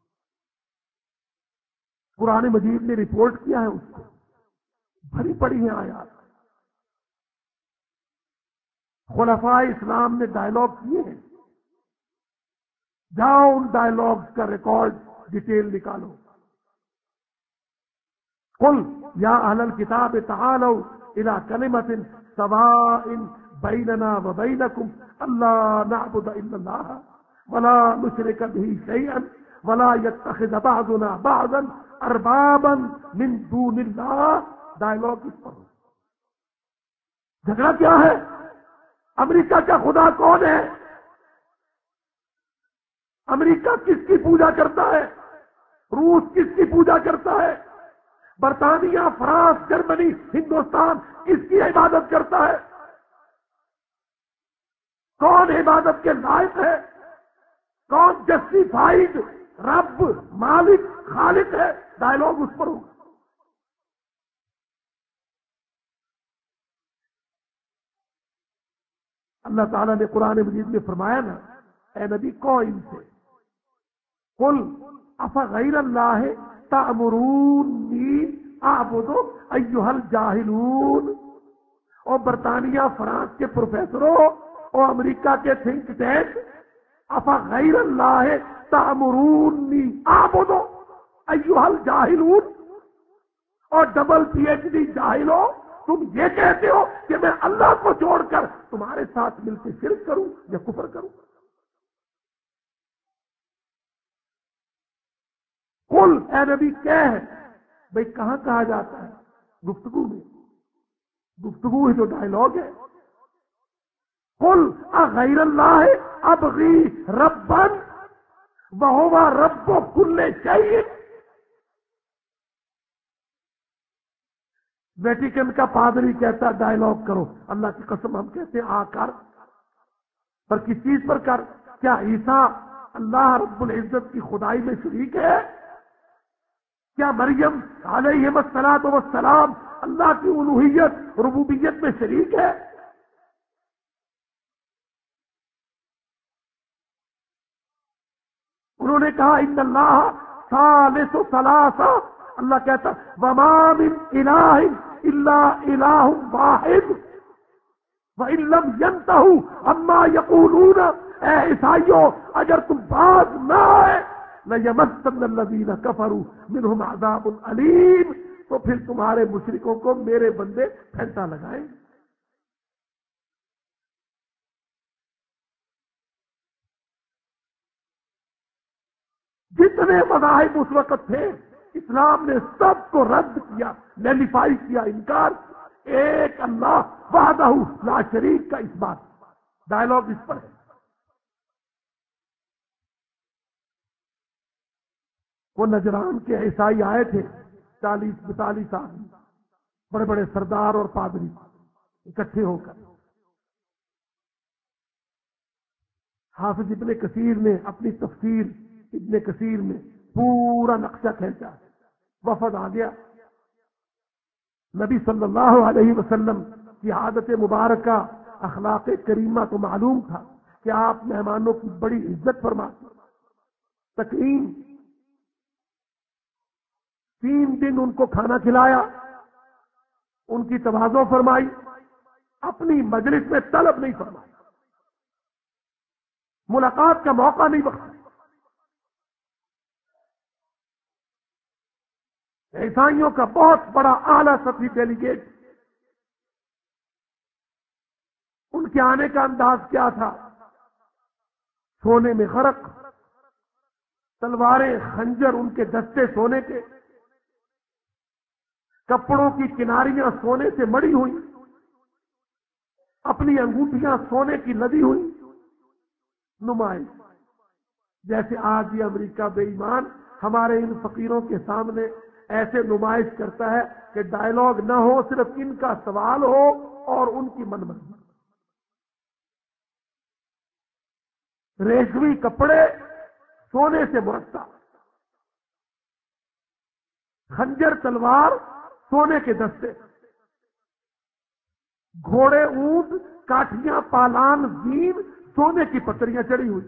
A: قرآن مجید نے رپورٹ کیا ہے، اس کو بھری پڑی ہیں آیات۔ خلفاء اسلام نے ڈائلاگ کیے ہیں، جاؤ ان ڈائلاگز کا ریکارڈ ڈیٹیل نکالو۔ قل یا اہل الکتاب تعالوا الی کلمۃ سواء بیننا وبینکم الا نعبد الا اللہ ولا نشرک به شیئا ولا يتخذ بعضنا بعضا اربابا من دون اللہ۔ ڈائلاگ اس پر جھگڑا کیا ہے؟ امریکہ کا خدا کون ہے؟ امریکہ کس کی پوجا کرتا ہے؟ روس کس کی پوجا کرتا ہے؟ برطانیہ، فرانس، جرمنی، ہندوستان کس کی عبادت کرتا ہے؟ کون عبادت کے لائق ہے؟ کون جسٹیفائیڈ رب، مالک، خالق ہے؟ ڈائلاگ اس پر ہوگا۔ اللہ تعالیٰ نے قرآن مجید میں فرمایا نا، اے نبی کو ان سے قل افغیر اللہ تأمرونی اعبد ایھا الجاہلون۔ اور برطانیہ، فرانس کے پروفیسروں اور امریکہ کے تھنک ٹینک، افغیر اللہ تأمرونی اعبد ایھا الجاہلون، اور ڈبل پی ایچ ڈی جاہلوں، تم یہ کہتے ہو کہ میں اللہ کو چھوڑ کر تمہارے ساتھ مل کے شرک کروں یا کفر کروں؟ قل، اے نبی کہہ، بھئی کہاں کہا جاتا ہے؟ گفتگو میں، گفتگو ہے جو ڈائلاگ ہے۔ قل اغیر اللہ ابغی ربا وہو رب کل شیء۔ ویٹیکن کا پادری کہتا ڈائلاگ کرو، اللہ کی قسم ہم کہتے ہیں آ کر، پر کس چیز پر کر؟ کیا عیسیٰ اللہ رب العزت کی خدائی میں شریک ہے؟ کیا مریم علیہ الصلوۃ والسلام اللہ کی الوہیت، ربوبیت میں شریک ہے؟ انہوں نے کہا ان اللہ ثالث ثلاثہ، اللہ کہتا وما من الہ الا الہ واحد وان لم ينتهوا عما يقولون۔ اے عیسائیوں، اگر تم باز نہ آئے لَيَمَسَّنَّ الَّذِينَ كَفَرُوا مِنْهُمْ عَذَابٌ أَلِيمٌ، تو پھر تمہارے مشرکوں کو میرے بندے پھینٹا لگائیں۔ جتنے مذاہب اس وقت تھے، اسلام نے سب کو رد کیا، نیلیفائی کیا، انکار کیا۔ ایک اللہ وحدہ لا شریک کا اس بات، ڈائلاگ اس پر ہے۔ وہ نجران کے عیسائی آئے تھے، چالیس بتالیس آدمی، بڑے بڑے سردار اور پادری اکٹھے ہو کر۔ حافظ ابن کثیر نے اپنی تفسیر ابن کثیر میں پورا نقشہ کھینچا۔ وفد آ گیا، نبی صلی اللہ علیہ وسلم کی عادت مبارکہ، اخلاق کریمہ تو معلوم تھا کہ آپ مہمانوں کی بڑی عزت فرماتے، تکریم۔ تین دن ان کو کھانا کھلایا، ان کی تواضع فرمائی، اپنی مجلس میں طلب نہیں فرمائی، ملاقات کا موقع نہیں بخشا۔ عیسائیوں کا بہت بڑا اعلیٰ سطحی ڈیلیگیٹ، ان کے آنے کا انداز کیا تھا؟ سونے میں غرق، تلواریں، خنجر ان کے دستے سونے کے، کپڑوں کی کناریاں سونے سے مڑی ہوئی، اپنی انگوٹھیاں سونے کی لدی ہوئی، نمائش جیسے آج یہ امریکہ بے ایمان ہمارے ان فقیروں کے سامنے ایسے نمائش کرتا ہے کہ ڈائلاگ نہ ہو، صرف ان کا سوال ہو اور ان کی من مرضی۔ ریشمی کپڑے سونے سے مرصع، خنجر تلوار سونے کے دستے، گھوڑے اونٹ کاٹھیاں پالان زین سونے کی پتریاں چڑھی ہوئی۔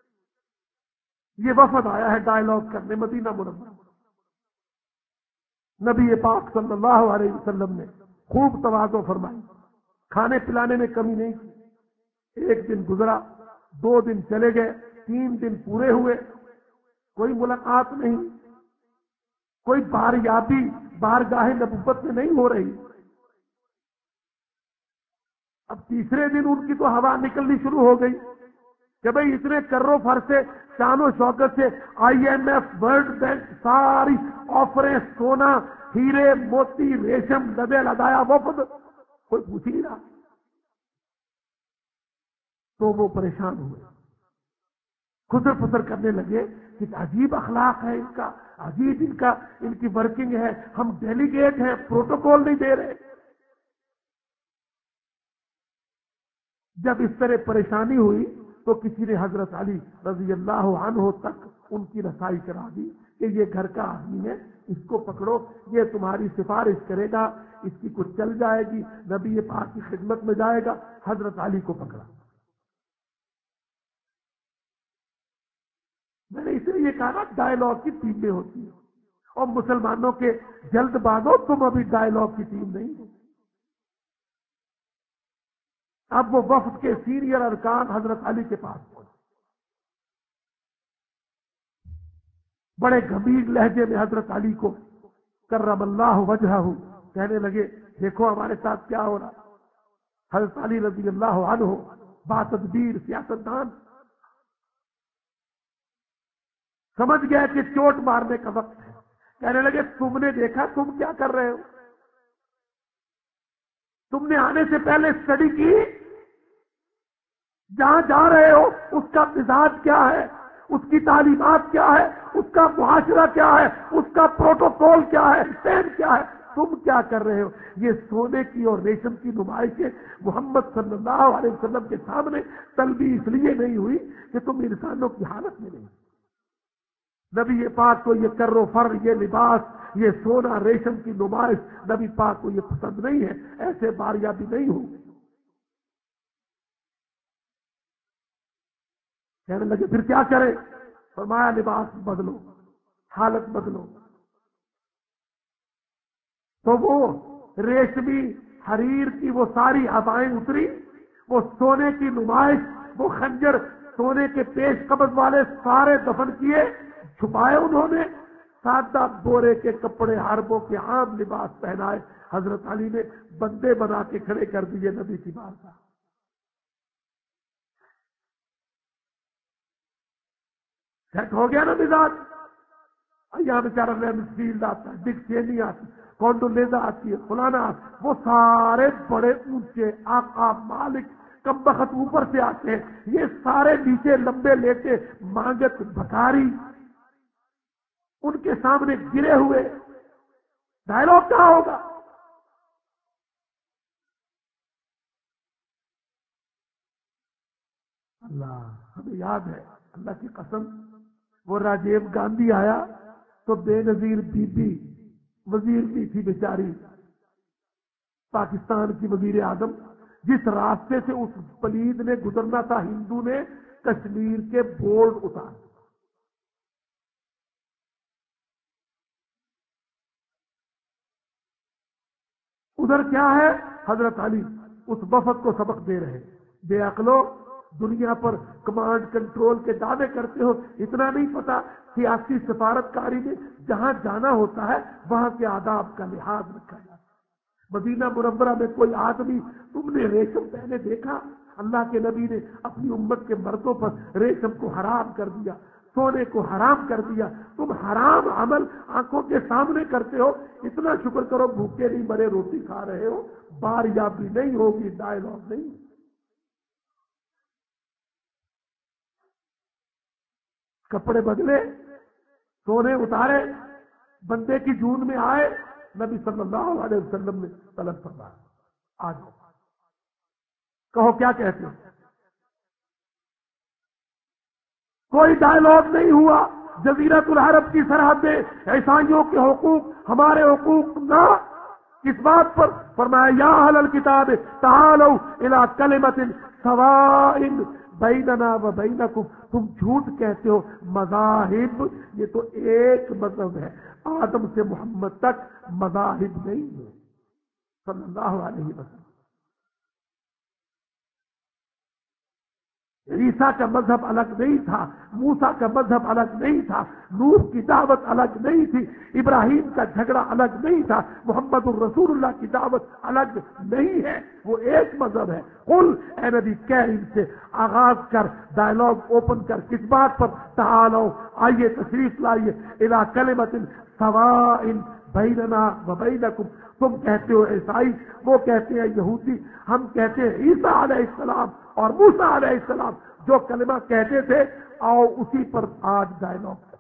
A: یہ وفد آیا ہے ڈائلاگ کرنے مدینہ منورہ۔ نبی پاک صلی اللہ علیہ وسلم نے خوب تواضع فرمائی، کھانے پلانے میں کمی نہیں کی۔ ایک دن گزرا، دو دن چلے گئے، تین دن پورے ہوئے، کوئی ملاقات نہیں، کوئی باریابی بارگاہ نبوت میں نہیں ہو رہی۔ اب تیسرے دن ان کی تو ہوا نکلنی شروع ہو گئی کہ بھئی اتنے کرو فر سے شان و شوکت سے I M F world bank ساری آفریں سونا ہیرے موتی ریشم ڈبے لگایا وفد، کوئی پوچھ نہیں رہا۔ تو وہ پریشان ہوئے، خسر پسر کرنے لگے کہ عجیب اخلاق ہے ان کا، عجیب ان کا ان کی ورکنگ ہے، ہم ڈیلیگیٹ ہیں، پروٹوکول نہیں دے رہے۔ جب اس طرح پریشانی ہوئی تو کسی نے حضرت علی رضی اللہ عنہ تک ان کی رسائی کرا دی کہ یہ گھر کا آدمی ہے، اس کو پکڑو، یہ تمہاری سفارش کرے گا، اس کی کچھ چل جائے گی، نبی پاک کی خدمت میں جائے گا۔ حضرت علی کو پکڑا۔ میں نے اس لیے یہ کہا نا ڈائلاگ کی ٹیمیں ہوتی ہیں، اور مسلمانوں کے جلد بازو تم ابھی ڈائلاگ کی ٹیم نہیں ہو۔ اب وہ وفد کے سینئر ارکان حضرت علی کے پاس پہنچے، بڑے گمبھیر لہجے میں حضرت علی کو کرم اللہ وجہہ کہنے لگے، دیکھو ہمارے ساتھ کیا ہو رہا۔ حضرت علی رضی اللہ عنہ باتدبیر سیاستدان سمجھ گئے کہ چوٹ مارنے کا وقت ہے، کہنے لگے تم نے دیکھا تم کیا کر رہے ہو؟ تم نے آنے سے پہلے اسٹڈی کی جہاں جا رہے ہو اس کا مزاج کیا ہے، اس کی تعلیمات کیا ہے، اس کا معاشرہ کیا ہے، اس کا پروٹوکول کیا ہے، اسٹینڈ کیا ہے، تم کیا کر رہے ہو؟ یہ سونے کی اور ریشم کی نمائشیں محمد صلی اللہ علیہ وسلم کے سامنے طلبی اس لیے نہیں ہوئی کہ تم انسانوں کی حالت میں نہیں۔ نبی پاک کو یہ کر و فر، یہ لباس، یہ سونا ریشم کی نمائش نبی پاک کو یہ پسند نہیں ہے، ایسے باریابی نہیں ہوگی۔ کہنے لگے پھر کیا کریں؟ فرمایا لباس بدلو، حالت بدلو۔ تو وہ ریشمی حریر کی وہ ساری عبائیں اتری، وہ سونے کی نمائش، وہ خنجر سونے کے پیش قبض والے سارے دفن کیے، چھپائے انہوں نے، سادہ بورے کے کپڑے حربوں کے عام لباس پہنائے۔ حضرت علی نے بندے بنا کے کھڑے کر دیے نبی کی بارگاہ۔ سیٹ ہو گیا نا مزاج؟ یہاں بیچارہ ریمسفیلڈ آتا ہے، ڈک چینی آتی ہے، کونڈولیزا آتی ہے، فلانا آتی ہے، وہ سارے بڑے اونچے آقا مالک کم بخت اوپر سے آتے ہیں، یہ سارے نیچے لمبے لیٹے مانگت بھکاری ان کے سامنے گرے ہوئے، ڈائلاگ کہاں ہوگا؟ اللہ ہمیں یاد ہے، اللہ کی قسم، وہ راجیو گاندھی آیا تو بے نظیر بی بی وزیر بھی تھی بیچاری، پاکستان کی وزیر اعظم، جس راستے سے اس پلید نے گزرنا تھا ہندو نے کشمیر کے بورڈ اتار۔ ادھر کیا ہے؟ حضرت علی اس وفد کو سبق دے رہے، بے عقلو، دنیا پر کمانڈ کنٹرول کے دعوے کرتے ہو، اتنا نہیں پتا سیاسی سفارتکاری میں جہاں جانا ہوتا ہے وہاں کے آداب کا لحاظ رکھا جاتا ہے۔ مدینہ منورہ میں کوئی آدمی تم نے ریشم پہنے دیکھا؟ اللہ کے نبی نے اپنی امت کے مردوں پر ریشم کو حرام کر دیا، سونے کو حرام کر دیا، تم حرام عمل آنکھوں کے سامنے کرتے ہو، اتنا شکر کرو بھوکے نہیں مرے، روٹی کھا رہے ہو، باریابی نہیں ہوگی، ڈائلاگ نہیں۔ کپڑے بدلے، سونے اتارے، بندے کی جون میں آئے، نبی صلی اللہ علیہ وسلم نے طلب فرمایا آ جاؤ، کہو کیا کہتے ہو؟ کوئی ڈائلاگ نہیں ہوا، جزیرۃ العرب کی سرحدیں، عیسائیوں کے حقوق، ہمارے حقوق نہ، اس بات پر فرمایا یا اہل الکتاب تعالوا الی کلمۃ سواء بیننا و بینکم، تم جھوٹ کہتے ہو، مذاہب یہ تو ایک مذہب ہے، آدم سے محمد تک مذاہب نہیں ہے صلی اللہ علیہ وسلم۔ عیسیٰ کا مذہب الگ نہیں تھا، موسیٰ کا مذہب الگ نہیں تھا، نوح کی دعوت الگ نہیں تھی، ابراہیم کا جھگڑا الگ نہیں تھا، محمد الرسول اللہ کی دعوت الگ نہیں ہے، وہ ایک مذہب ہے۔ قل اے نبی کہہ ان سے، آغاز کر، ڈائلاگ اوپن کر، کس بات پر؟ تعالوا آئیے، تشریف لائیے، الی کلمۃ سواء بیننا و بینکم، تم کہتے ہو عیسائی، وہ کہتے ہیں یہودی، ہم کہتے ہیں عیسیٰ علیہ السلام اور موسیٰ علیہ السلام جو کلمہ کہتے تھے، آؤ اسی پر آج ڈائلاگ کریں۔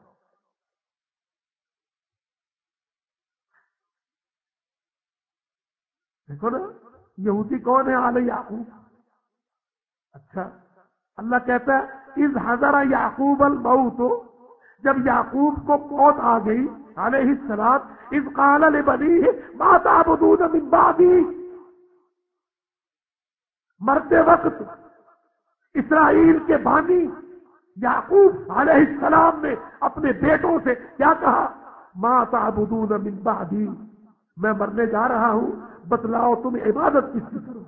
A: دیکھو نا، یہودی کون ہے؟ آل یعقوب۔ اچھا، اللہ کہتا ہے اذ حضر یعقوب الموت، جب یعقوب کو موت آ گئی علیہ السلام، اذ قال لبنیہ ما تعبدون من بعدی، مرتے وقت اسرائیل کے بانی یعقوب علیہ السلام نے اپنے بیٹوں سے کیا کہا؟ ما تعبدون من بعدی، میں مرنے جا رہا ہوں، بتلاؤ تم عبادت کس کی کرو؟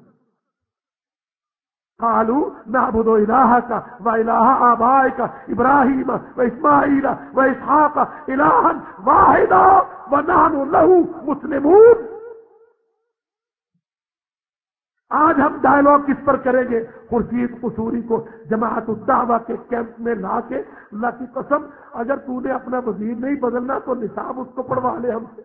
A: قالوا نعبد الہک و الہ آبائک ابراہیم و اسماعیل و اسحاق الہا واحدا ونحن لہ مسلمون۔ آج ہم ڈائلاگ کس پر کریں گے؟ خورشید قصوری کو جماعت الدعوہ کے کیمپ میں لا کے، اللہ کی قسم اگر تو نے اپنا وزیر نہیں بدلنا تو نصاب اس کو پڑھوا لے ہم سے۔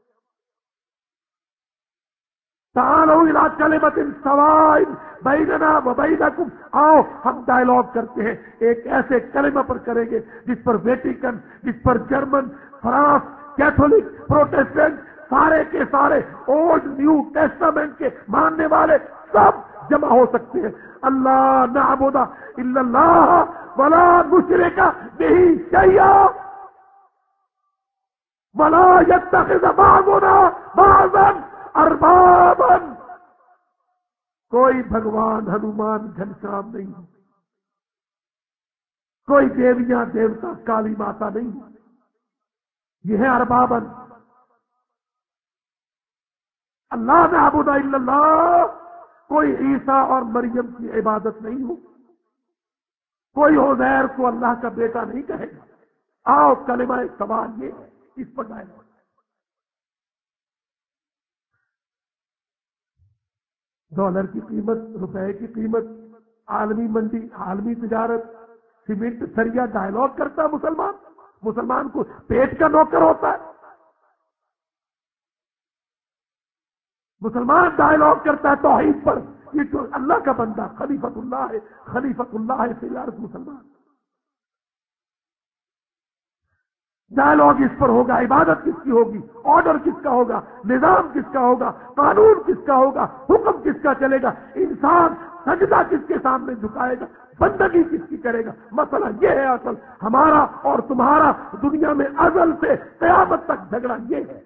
A: تعالوا الی کلمۃ سواء بیننا و بینکم، آؤ ہم ڈائلاگ کرتے ہیں، ایک ایسے کلمہ پر کریں گے جس پر ویٹیکن، جس پر جرمن، فرانس، کیتھولک، پروٹسٹنٹ، سارے کے سارے اولڈ نیو ٹیسٹامنٹ کے ماننے والے سب جمع ہو سکتے ہیں۔ اللہ نعبد الا اللہ ولا نشرک بہ شیئا ولا يتخذ بعضنا بعضا اربابا، کوئی بھگوان ہنومان گھنشیام نہیں، کوئی دیویاں دیوتا کالی ماتا نہیں، یہ ہے اربابن۔ اللہ نعبد الا اللہ، کوئی عیسیٰ اور مریم کی عبادت نہیں ہو، کوئی عزیر کو اللہ کا بیٹا نہیں کہے گا۔ آؤ کلمہ سوال یہ ہے، اس پر ڈائلاگ۔ ڈالر کی قیمت، روپے کی قیمت، عالمی منڈی، عالمی تجارت، سیمنٹ، سریا، ڈائلاگ کرتا ہے مسلمان؟ مسلمان کو پیٹ کا نوکر ہوتا ہے؟ مسلمان ڈائلاگ کرتا ہے توحید پر، یہ تو اللہ کا بندہ خلیفۃ اللہ ہے، خلیفۃ اللہ ہے فی الارض مسلمان۔ ڈائلاگ اس پر ہوگا، عبادت کس کی ہوگی، آرڈر کس کا ہوگا، نظام کس کا ہوگا، قانون کس کا ہوگا، حکم کس کا چلے گا، انسان سجدہ کس کے سامنے جھکائے گا، بندگی کس کی کرے گا۔ مسئلہ یہ ہے اصل، ہمارا اور تمہارا دنیا میں ازل سے قیامت تک جھگڑا یہ ہے۔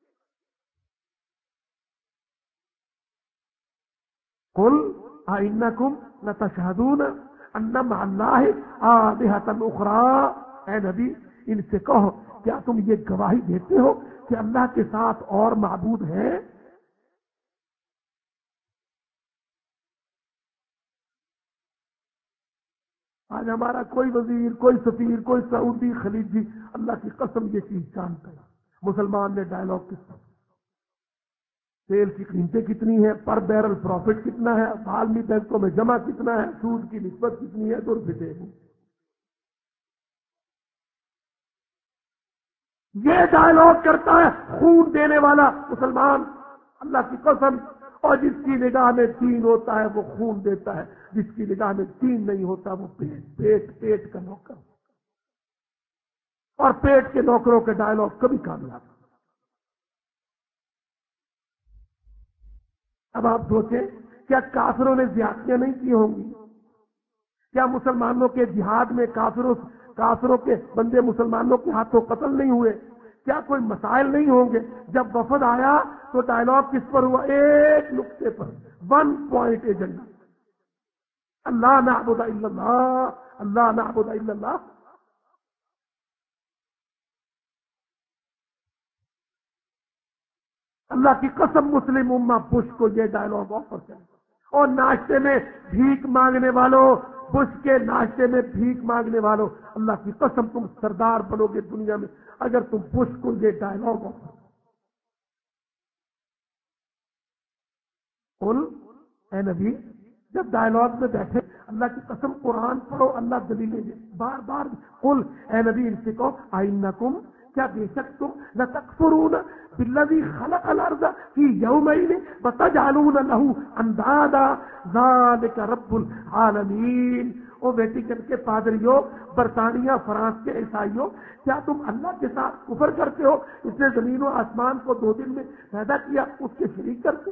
A: قل ائنکم لتشہدون ان مع اللہ آلہۃ اخری، اے نبی ان سے کہو کیا تم یہ گواہی دیتے ہو کہ اللہ کے ساتھ اور معبود ہیں؟ آج ہمارا کوئی وزیر، کوئی سفیر، کوئی سعودی خلیجی اللہ کی قسم یہ چیز جانتا ہے، مسلمان نے ڈائلاگ کس طرح، تیل کی قیمتیں کتنی ہیں، پر بیرل پروفٹ کتنا ہے، عالمی بینکوں میں جمع کتنا ہے، سود کی نسبت کتنی ہے، دور پھٹے ہیں۔ یہ ڈائلاگ کرتا ہے خون دینے والا مسلمان، اللہ کی قسم، اور جس کی نگاہ میں دین ہوتا ہے وہ خون دیتا ہے، جس کی نگاہ میں دین نہیں ہوتا وہ پیٹ پیٹ پیٹ کا نوکر۔ اور پیٹ کے نوکروں کے ڈائلاگ کبھی کامیاب. اب آپ سوچیں, کیا کافروں نے زیادتیاں نہیں کی ہوں گی؟ کیا مسلمانوں کے جہاد میں کافروں کافروں کے بندے مسلمانوں کے ہاتھوں قتل نہیں ہوئے؟ کیا کوئی مسائل نہیں ہوں گے؟ جب وفد آیا تو ڈائلاگ کس پر ہوا؟ ایک نقطے پر, ون پوائنٹ ایجنڈا, اللہ نعبد الا اللہ, اللہ نعبد الا اللہ. اللہ کی قسم مسلم امہ بش کو یہ ڈائلاگ آفر کرے, اور ناشتے میں بھیک مانگنے والوں, بش کے ناشتے میں بھیک مانگنے والوں, اللہ کی قسم تم سردار بنو گے دنیا میں اگر تم بش کو یہ ڈائلاگ آفر. قل, اے نبی جب ڈائلاگ میں بیٹھے, اللہ کی قسم قرآن پڑھو, اللہ دلیلیں دے بار بار. قل, اے نبی ان سے کہو, ائنکم, کیا بے شک تم لتکفرون بالذی خلق الارض فی یومین وتجعلون له اندادا ذلک رب العالمین. او ویٹیکن کے پادریوں, برطانیہ فرانس کے عیسائیوں, کیا تم اللہ کے ساتھ کفر کرتے ہو؟ اس نے زمین و آسمان کو دو دن میں پیدا کیا, اس کے شریک کرتے.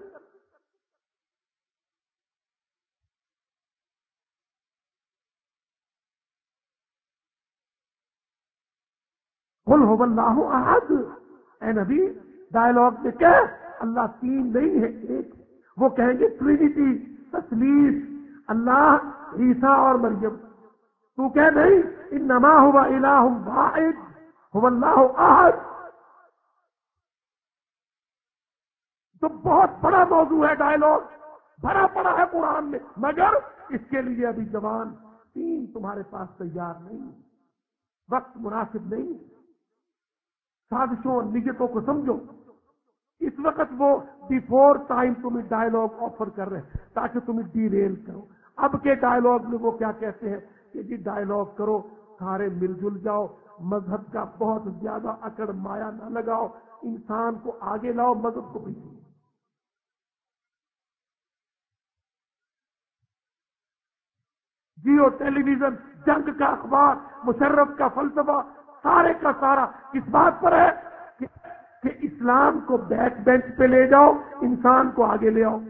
A: قل هو اللہ احد, اے نبی ڈائلاگ میں کہ اللہ تین نہیں ہے, ایک. وہ کہیں گے ٹرینیٹی, تثلیث, اللہ, عیسیٰ اور مریم. تو کہ نہیں, انما هو الہ واحد هو اللہ احد. تو بہت بڑا موضوع ہے ڈائلاگ, بھرا پڑا ہے قرآن میں, مگر اس کے لیے ابھی زبان تین تمہارے پاس تیار نہیں, وقت مناسب نہیں. سازشوں اور نیتوں کو سمجھو. اس وقت وہ بیفور ٹائم تمہیں ڈائلاگ آفر کر رہے ہیں تاکہ تمہیں ڈی ریل کرو. اب کے ڈائلاگ میں وہ کیا کہتے ہیں کہ جی ڈائلاگ کرو, سارے مل جل جاؤ, مذہب کا بہت زیادہ اکڑ مایا نہ لگاؤ, انسان کو آگے لاؤ, مذہب کو پیچھے. جیو ٹیلی ویژن, جنگ کا اخبار, مشرف کا فلسفہ, سارے کا سارا کس بات پر ہے کہ, کہ اسلام کو بیک بینچ پہ لے جاؤ, انسان کو آگے لے آؤ.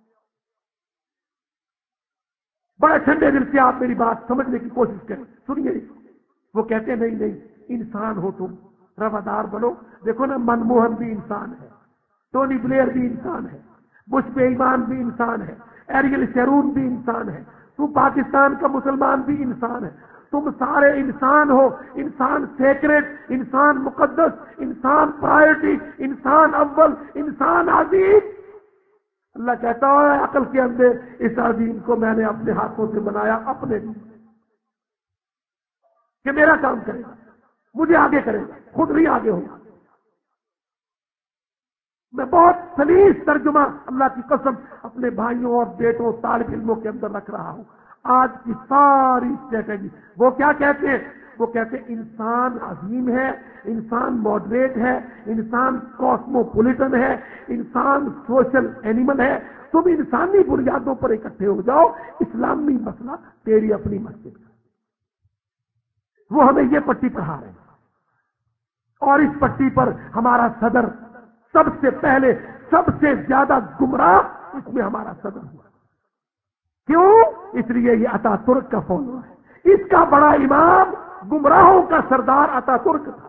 A: بڑے ٹھنڈے دل سے آپ میری بات سمجھنے کی کوشش کریں, سنیے. وہ کہتے ہیں نہیں نہیں, انسان ہو تم, روادار بنو. دیکھو نا, منموہن بھی انسان ہے, ٹونی بلیئر بھی انسان ہے, بش بے ایمان بھی انسان ہے, ایریل شیرون بھی انسان ہے, تو پاکستان کا مسلمان بھی انسان ہے. تم سارے انسان ہو, انسان سیکریٹ, انسان مقدس, انسان پرائرٹی, انسان اول, انسان عظیم. اللہ کہتا ہے عقل کے اندر, اس عظیم کو میں نے اپنے ہاتھوں سے بنایا, اپنے کہ میرا کام کرے گا, مجھے آگے کرے گا, خود نہیں آگے ہوگا. میں بہت سلیس ترجمہ اللہ کی قسم اپنے بھائیوں اور بیٹوں, طالب علموں کے اندر رکھ رہا ہوں. آج کی ساری اسٹریٹجی وہ کیا کہتے ہیں؟ وہ کہتے ہیں انسان عظیم ہے, انسان ماڈریٹ ہے, انسان کاسموپولیٹن ہے, انسان سوشل اینیمل ہے. تم انسانی بنیادوں پر اکٹھے ہو جاؤ, اسلامی مسئلہ تیری اپنی مسجد کا. وہ ہمیں یہ پٹی پڑھا رہے ہیں, اور اس پٹی پر ہمارا صدر سب سے پہلے, سب سے زیادہ گمراہ اس میں ہمارا صدر ہوا. کیوں؟ اس لیے یہ اتا ترک کا فالو ہے. اس کا بڑا امام گمراہوں کا سردار اتا ترک تھا.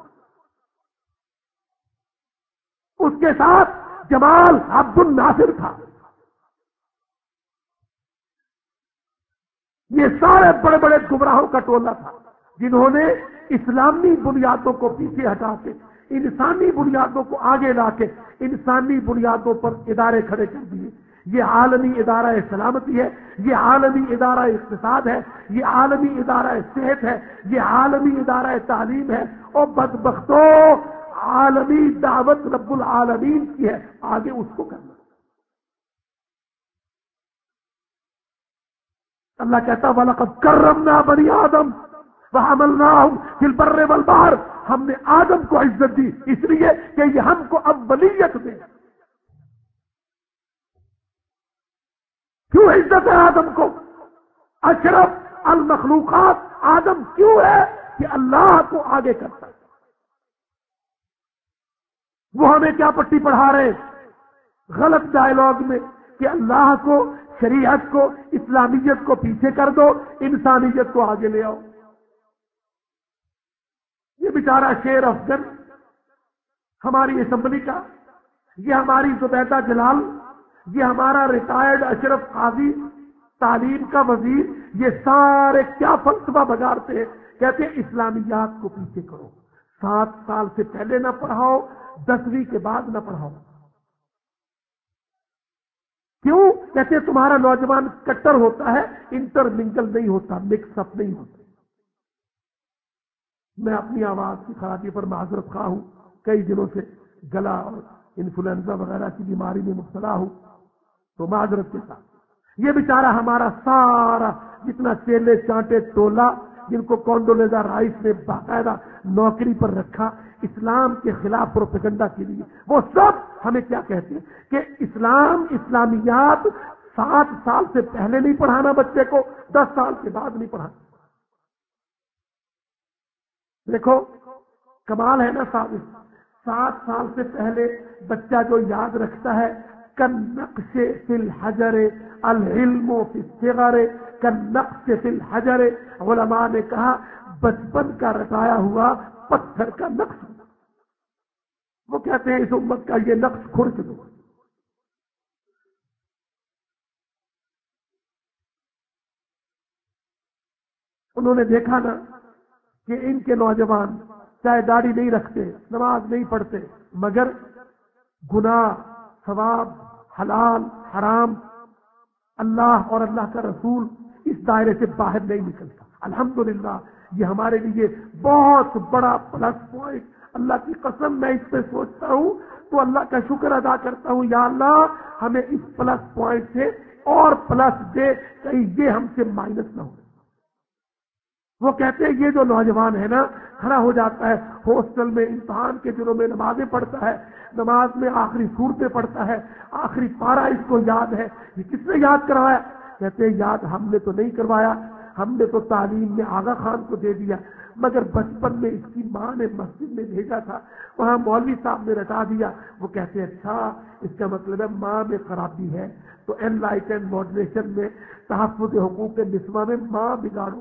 A: اس کے ساتھ جمال عبد الناصر تھا. یہ سارے بڑے بڑے گمراہوں کا ٹولہ تھا جنہوں نے اسلامی بنیادوں کو پیچھے ہٹا کے انسانی بنیادوں کو آگے لا کے انسانی بنیادوں پر ادارے کھڑے کر دیے. یہ عالمی ادارہ سلامتی ہے, یہ عالمی ادارہ اقتصاد ہے, یہ عالمی ادارہ صحت ہے, یہ عالمی ادارہ تعلیم ہے, اور بدبختوں عالمی دعوت رب العالمین کی ہے, آگے اس کو کرنا. اللہ کہتا وَلَقَدْ كَرَّمْنَا بَنِي آدَمَ وَحَمَلْنَاهُمْ فِي الْبَرِّ وَالْبَحْرِ. ہم نے آدم کو عزت دی اس لیے کہ یہ ہم کو اولیت دے. کیوں عزت ہے آدم کو؟ اشرف المخلوقات آدم کیوں ہے؟ کہ اللہ کو آگے کرتا ہے. وہ ہمیں کیا پٹی پڑھا رہے ہیں؟ غلط ڈائلاگ میں کہ اللہ کو، شریعت کو، اسلامیت کو پیچھے کر دو، انسانیت کو آگے لے آؤ۔ یہ بیچارہ شیر افغان ہماری اسمبلی کا، یہ ہماری زبیدہ جلال، یہ ہمارا ریٹائرڈ اشرف قاضی تعلیم کا وزیر، یہ سارے کیا فلسفہ بگاڑتے ہیں؟ کہتے ہیں اسلامیات کو پیچھے کرو، سات سال سے پہلے نہ پڑھاؤ، دسویں کے بعد نہ پڑھاؤ۔ کیوں؟ کہتے ہیں تمہارا نوجوان کٹر ہوتا ہے، انٹر منگل نہیں ہوتا، مکس اپ نہیں ہوتا۔ میں اپنی آواز کی خرابی پر معذرت خواہ ہوں، کئی دنوں سے گلا اور انفلوئنزا وغیرہ کی بیماری میں مبتلا ہوں، تو معذرت کے ساتھ یہ بیچارہ ہمارا سارا جتنا چیلے چانٹے ٹولہ، جن کو کونڈولیزا رائس نے باقاعدہ نوکری پر رکھا اسلام کے خلاف پروپیگنڈا کے لیے، وہ سب ہمیں کیا کہتے ہیں کہ اسلام، اسلامیات سات سال سے پہلے نہیں پڑھانا بچے کو، دس سال کے بعد نہیں پڑھانا۔ دیکھو کمال ہے نا صاحب، سات سال سے پہلے بچہ جو یاد رکھتا ہے، کالنقش فی الحجر العلم فی الصغر، کالنقش فی الحجر، علماء نے کہا بچپن کا رٹایا ہوا پتھر کا نقش۔ وہ کہتے ہیں اس امت کا یہ نقش کھرچ دو۔ انہوں نے دیکھا نا کہ ان کے نوجوان چاہے داڑھی نہیں رکھتے، نماز نہیں پڑھتے، مگر گناہ، ثواب، حلال، حرام، اللہ اور اللہ کا رسول اس دائرے سے باہر نہیں نکلتا۔ الحمدللہ یہ ہمارے لیے بہت بڑا پلس پوائنٹ، اللہ کی قسم میں اس پہ سوچتا ہوں تو اللہ کا شکر ادا کرتا ہوں، یا اللہ ہمیں اس پلس پوائنٹ سے اور پلس دے، کہیں یہ ہم سے مائنس نہ ہو۔ وہ کہتے ہیں یہ جو نوجوان ہے نا، کھڑا ہو جاتا ہے ہاسٹل میں امتحان کے دنوں میں نمازیں پڑھتا ہے، نماز میں آخری صورتیں پڑھتا ہے، آخری پارہ اس کو یاد ہے، یہ کس نے یاد کروایا؟ کہتے ہیں یاد ہم نے تو نہیں کروایا، ہم نے تو تعلیم میں آغا خان کو دے دیا، مگر بچپن میں اس کی ماں نے مسجد میں بھیجا تھا، وہاں مولوی صاحب نے رٹا دیا۔ وہ کہتے ہیں اچھا اس کا مطلب ہے ماں میں خرابی ہے، تو این لائٹ اینڈ ماڈریشن میں تحفظ حقوق نسواں میں ماں بگاڑو،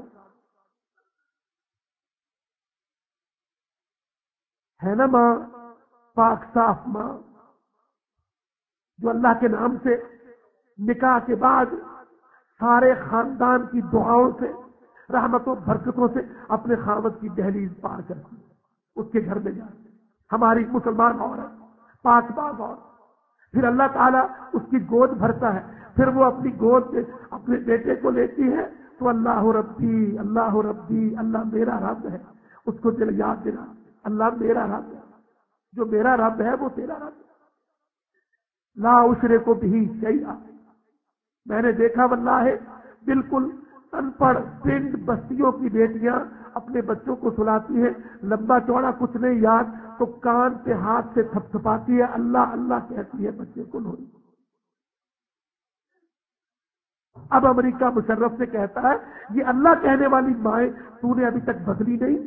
A: ہے نا ماں پاک صاف ماں جو اللہ کے نام سے نکاح کے بعد سارے خاندان کی دعاؤں سے، رحمتوں برکتوں سے اپنے خاوند کی دہلیز پار کرتی ہے، اس کے گھر میں جاتی، ہماری مسلمان عورت پاک باز عورت، پھر اللہ تعالیٰ اس کی گود بھرتا ہے، پھر وہ اپنی گود سے اپنے بیٹے کو لیتی ہے تو اللہ ربی اللہ ربی، اللہ میرا رب ہے، اس کو دل یاد دینا، اللہ میرا رب ہے، جو میرا رب ہے وہ تیرا رب ہے، لا اشرک بھی شیئا۔ میں نے دیکھا واللہ ہے بالکل ان پڑھ پنڈ بستیوں کی بیٹیاں اپنے بچوں کو سلاتی ہیں، لمبا چوڑا کچھ نہیں یاد تو کان پہ ہاتھ سے تھپ تھپاتی ہے، اللہ اللہ کہتی ہے بچے کو لوری۔ اب امریکہ مشرف سے کہتا ہے یہ اللہ کہنے والی مائیں تو نے ابھی تک بدلی نہیں،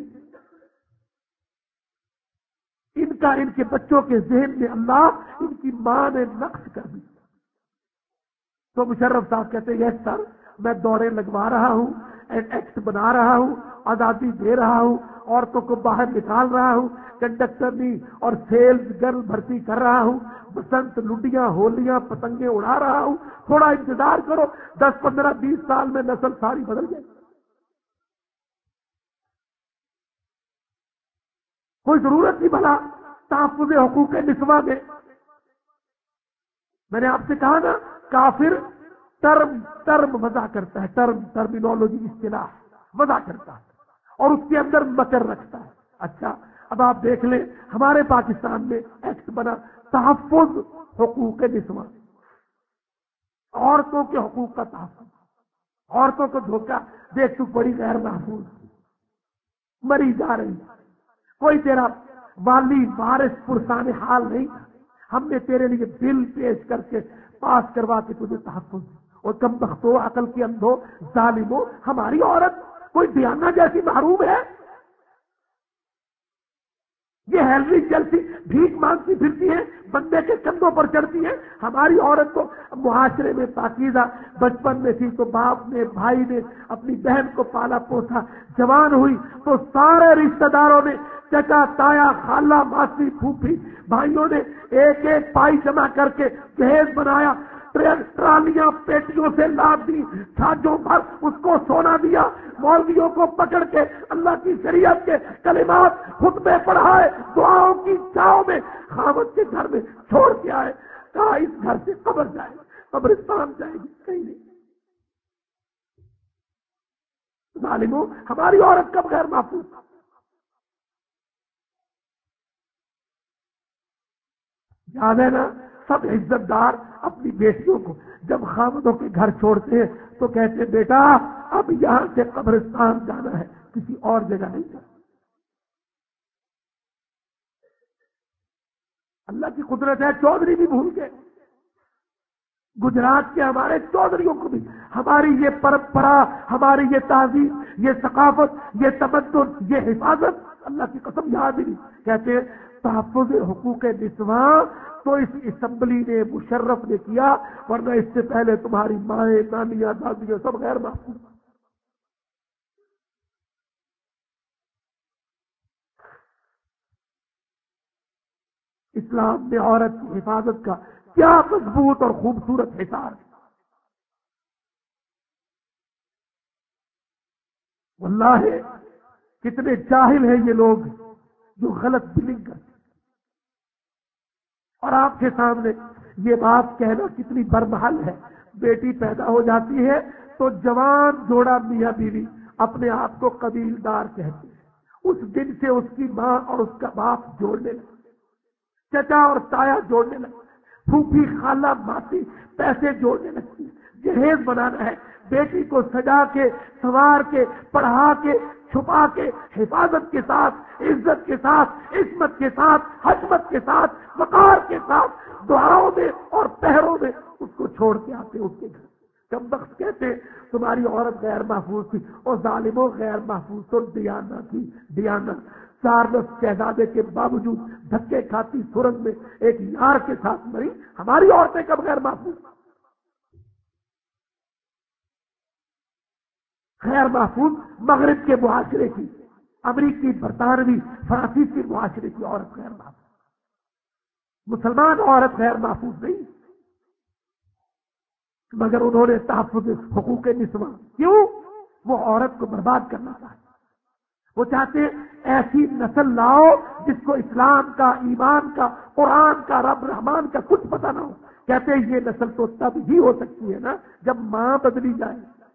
A: ان کا ان کے بچوں کے ذہن میں اللہ ان کی ماں نے نقش کر دی۔ تو مشرف صاحب کہتے ہیں یس سر، میں دوڑے لگوا رہا ہوں، ایکٹ بنا رہا ہوں، آزادی دے رہا ہوں، عورتوں کو باہر نکال رہا ہوں، کنڈکٹرنی اور سیلز گرل بھرتی کر رہا ہوں، بسنت لڈیاں ہولیاں پتنگیں اڑا رہا ہوں، تھوڑا انتظار کرو، دس پندرہ بیس سال میں نسل ساری بدل جائے۔ کوئی ضرورت نہیں بھلا تحفظ حقوق نسواں میں۔ میں نے آپ سے کہا نا کافر ٹرم ٹرم وضع کرتا ہے، ٹرم ٹرمینالوجی اصطلاح وضع کرتا ہے اور اس کے اندر مکر رکھتا ہے۔ اچھا اب آپ دیکھ لیں ہمارے پاکستان میں ایکٹ بنا تحفظ حقوق نسواں، عورتوں کے حقوق کا تحفظ، عورتوں کو دھوکہ دیکھ تو بڑی غیر محفوظ مری جا رہی، کوئی تیرا والی وارث پرسان حال نہیں، ہم نے تیرے لیے بل پیش کر کے پاس کروا کے تجھے تحفظ، اور کم بختو عقل کی اندھو ظالمو، ہماری عورت کوئی دیانہ جیسی محروم ہے؟ یہ ہیلری چلتی بھیک مانگتی پھرتی ہے، بندے کے کندھوں پر چڑھتی ہے۔ ہماری عورت کو معاشرے میں پاکیزہ بچپن میں تھی تو باپ نے بھائی نے اپنی بہن کو پالا پوسا، جوان ہوئی تو سارے رشتہ داروں نے چچا تایا خالہ ماسی پھوپھی بھائیوں نے ایک ایک پائی جمع کر کے جہیز بنایا، ٹرالیاں پیٹیوں سے لاد دی، چھاجوں پر اس کو سونا دیا، مولویوں کو پکڑ کے اللہ کی شریعت کے کلمات خطبے پڑھائے، دعاؤں کی چھاؤں میں خاوند کے گھر میں چھوڑ کے آئے، کہا اس گھر سے قبر جائے قبرستان جائے گی، کہیں نہیں۔ ظالموں، ہماری عورت کب غیر محفوظ؟ یاد ہے نا، سب عزت دار اپنی بیٹیوں کو جب خامدوں کے گھر چھوڑتے ہیں تو کہتے بیٹا اب یہاں سے قبرستان جانا ہے، کسی اور جگہ نہیں جانا۔ اللہ کی قدرت ہے، چودھری بھی بھول گئے۔ گجرات کے ہمارے چودھریوں کو بھی ہماری یہ پرمپرا، ہماری یہ تہذیب، یہ ثقافت، یہ تمدن، یہ حفاظت اللہ کی قسم یاد ہی نہیں۔ کہتے ہیں تحفظ حقوق نسواں تو اس اسمبلی نے مشرف نے کیا، ورنہ اس سے پہلے تمہاری مائیں نانیاں دادیاں سب غیر محفوظ۔ اسلام میں عورت کی حفاظت کا کیا مضبوط اور خوبصورت حصار ہے۔ واللہ کتنے جاہل ہیں یہ لوگ جو غلط بلنگ کرتے، اور آپ کے سامنے یہ بات کہنا کتنی برمحل ہے۔ بیٹی پیدا ہو جاتی ہے تو جوان جوڑا میاں بیوی اپنے آپ کو قبیل دار کہتے ہیں۔ اس دن سے اس کی ماں اور اس کا باپ جوڑنے لگے، چچا اور تایا جوڑنے لگے، پھوپھی خالہ ماسی پیسے جوڑنے لگتی، جہیز بنانا ہے، بیٹی کو سجا کے سنوار کے پڑھا کے چھپا کے حفاظت کے ساتھ عزت کے ساتھ عصمت کے ساتھ حشمت کے ساتھ وقار کے ساتھ دعاؤں میں اور پہروں میں اس کو چھوڑ کے آتے اس کے گھر۔ کم وقت کہتے تمہاری عورت غیر محفوظ تھی، اور ظالموں غیر محفوظ تو ڈیانا تھی، ڈیانا چارلس شہزادے کے باوجود دھکے کھاتی سرنگ میں ایک یار کے ساتھ مری۔ ہماری عورتیں کب غیر محفوظ؟ غیر محفوظ مغرب کے معاشرے کی، امریکی برطانوی فرانسیسی معاشرے کی عورت غیر محفوظ، مسلمان عورت غیر محفوظ نہیں، مگر انہوں نے تحفظ حقوق نسواں کیوں؟ وہ عورت کو برباد کرنا چاہتے، وہ چاہتے ہیں ایسی نسل لاؤ جس کو اسلام کا، ایمان کا، قرآن کا، رب رحمان کا کچھ پتہ نہ ہو۔ کہتے ہیں یہ نسل تو تب ہی ہو سکتی ہے نا جب ماں بدلی جائے۔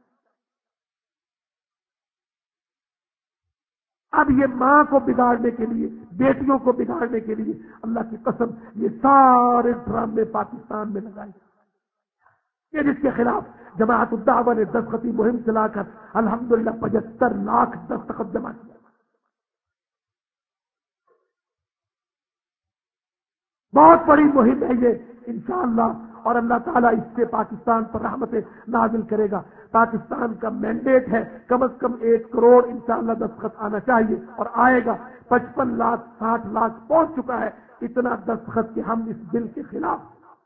A: اب یہ ماں کو بگاڑنے کے لیے، بیٹیوں کو بگاڑنے کے لیے اللہ کی قسم یہ سارے ڈرامے پاکستان میں لگائے، یہ جس کے خلاف جماعت الدعوہ نے دستخطی مہم چلا کر الحمدللہ پچہتر لاکھ دستخط جمع کیا۔ بہت بڑی مہم ہے یہ انشاءاللہ، اور اللہ تعالیٰ اس سے پاکستان پر رحمتیں نازل کرے گا۔ پاکستان کا مینڈیٹ ہے کم از کم ایک کروڑ انشاءاللہ دستخط آنا چاہیے، اور آئے گا۔ پچپن لاکھ ساٹھ لاکھ پہنچ چکا ہے اتنا دستخط کہ ہم اس بل کے خلاف۔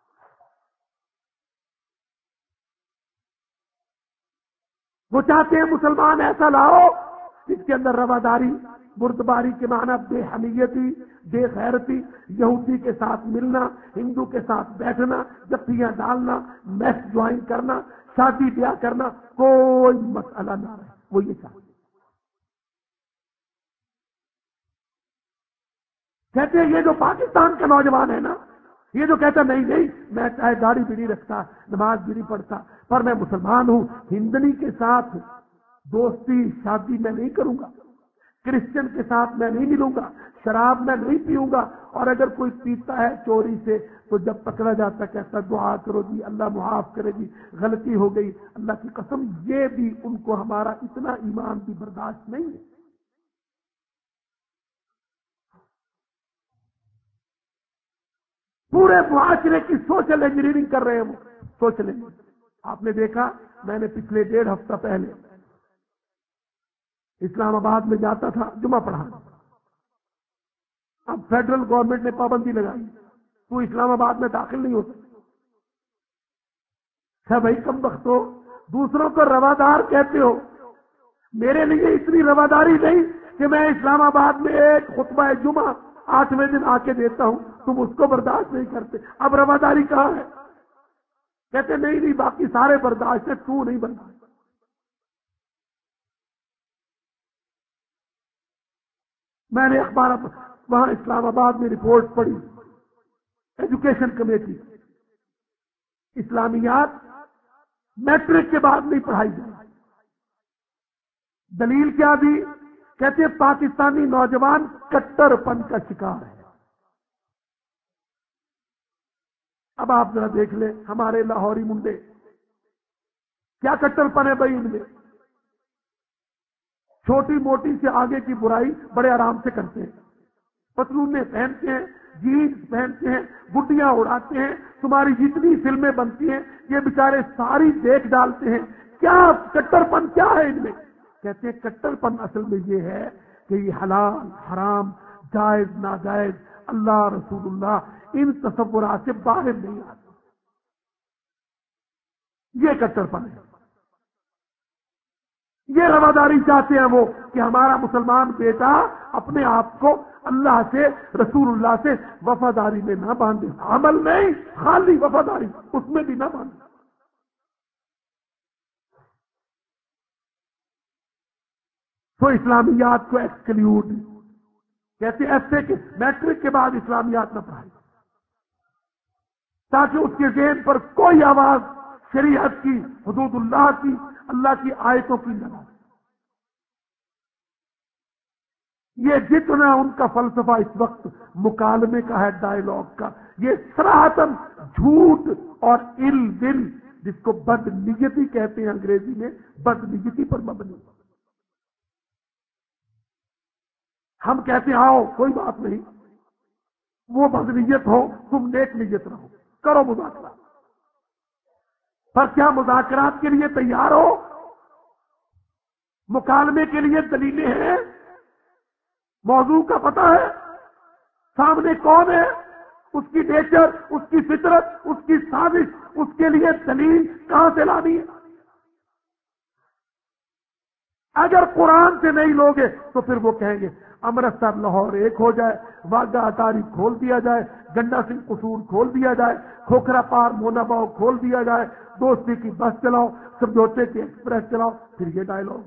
A: وہ چاہتے ہیں مسلمان ایسا لاؤ جس کے اندر رواداری، بردباری کے معنی بے حمیتی، بے غیرتی، یہودی کے ساتھ ملنا، ہندو کے ساتھ بیٹھنا، جفیاں ڈالنا، میس جوائن کرنا، شادی بیاہ کرنا، کوئی مسئلہ نہ رہے، وہ یہ چاہتے ہیں۔ کہتے ہیں یہ جو پاکستان کا نوجوان ہے نا، یہ جو کہتا نہیں نہیں میں چاہے داڑھی بھی نہیں رکھتا، نماز بھی نہیں پڑھتا، پر میں مسلمان ہوں، ہندنی کے ساتھ دوستی شادی میں نہیں کروں گا، کرسچن کے ساتھ میں نہیں ملوں گا، شراب میں نہیں پیوں گا، اور اگر کوئی پیتا ہے چوری سے تو جب پکڑا جاتا کہتا دعا کرو جی اللہ معاف کرے گی، غلطی ہو گئی۔ اللہ کی قسم یہ بھی ان کو ہمارا اتنا ایمان بھی برداشت نہیں ہے۔ پورے معاشرے کی سوشل انجینئرنگ کر رہے ہیں وہ، سوشل انجینئرنگ۔ آپ نے دیکھا میں نے پچھلے ڈیڑھ ہفتہ پہلے اسلام آباد میں جاتا تھا جمعہ پڑھانے، اب فیڈرل گورنمنٹ نے پابندی لگائی، تو اسلام آباد میں داخل نہیں ہو سکتا۔ اچھا بھائی کم بختو، دوسروں کو روادار کہتے ہو، میرے لیے اتنی رواداری نہیں کہ میں اسلام آباد میں ایک خطبہ جمعہ آٹھویں دن آ کے دیتا ہوں، تم اس کو برداشت نہیں کرتے، اب رواداری کہاں ہے؟ کہتے نہیں نہیں باقی سارے برداشت ہے، تو نہیں برداشت۔ میں نے اخبار وہاں اسلام آباد میں رپورٹ پڑھی، ایجوکیشن کمیٹی، اسلامیات میٹرک کے بعد نہیں پڑھائی جائے۔ دلیل کیا دی؟ کہتے ہیں پاکستانی نوجوان کٹر پن کا شکار ہے۔ اب آپ ذرا دیکھ لیں ہمارے لاہوری منڈے کیا کٹر پن ہے بھائی ان میں، چھوٹی موٹی سے آگے کی برائی بڑے آرام سے کرتے ہیں، پتلونے پہنتے ہیں، جینس پہنتے ہیں، گڈیاں اڑاتے ہیں، تمہاری جتنی فلمیں بنتی ہیں یہ بیچارے ساری دیکھ ڈالتے ہیں۔ کیا کٹر پن کیا ہے ان میں؟ کہتے ہیں کٹر پن اصل میں یہ ہے کہ یہ حلال حرام جائز ناجائز اللہ رسول اللہ ان تصورات سے باہر نہیں آتے، یہ کٹر پن ہے۔ یہ رواداری چاہتے ہیں وہ کہ ہمارا مسلمان بیٹا اپنے آپ کو اللہ سے رسول اللہ سے وفاداری میں نہ باندھے، عمل نہیں خالی وفاداری اس میں بھی نہ باندھے۔ تو اسلامیات کو ایکسکلیوڈ کہتے ایسے کہ میٹرک کے بعد اسلامیات نہ پڑھائی، تاکہ اس کے ذہن پر کوئی آواز شریعت کی، حدود اللہ کی، اللہ کی آیتوں کی نہ آئے۔ یہ جتنا ان کا فلسفہ اس وقت مکالمے کا ہے، ڈائلاگ کا، یہ صراحتاً جھوٹ اور ال دل، جس کو بد نیتی کہتے ہیں انگریزی میں، بد نیتی پر مبنی۔ ہم کہتے ہیں آؤ کوئی بات نہیں، وہ بد نیت ہو تم نیک نیت رہو، کرو مذاکرات، پر کیا مذاکرات کے لیے تیار ہو؟ مکالمے کے لیے دلیلیں ہیں، موضوع کا پتہ ہے، سامنے کون ہے، اس کی نیچر، اس کی فطرت، اس کی سازش، اس کے لیے دلیل کہاں سے لانی ہے؟ اگر قرآن سے نہیں لوگے تو پھر وہ کہیں گے امرتسر لاہور ایک ہو جائے، واگا اٹاری کھول دیا جائے، گنڈا سنگھ قصور کھول دیا جائے، کھوکھرا پار مونا باؤ کھول دیا جائے، دوستی کی بس چلاؤ، سمجھوتے کی ایکسپریس چلاؤ، پھر یہ ڈائلاگ۔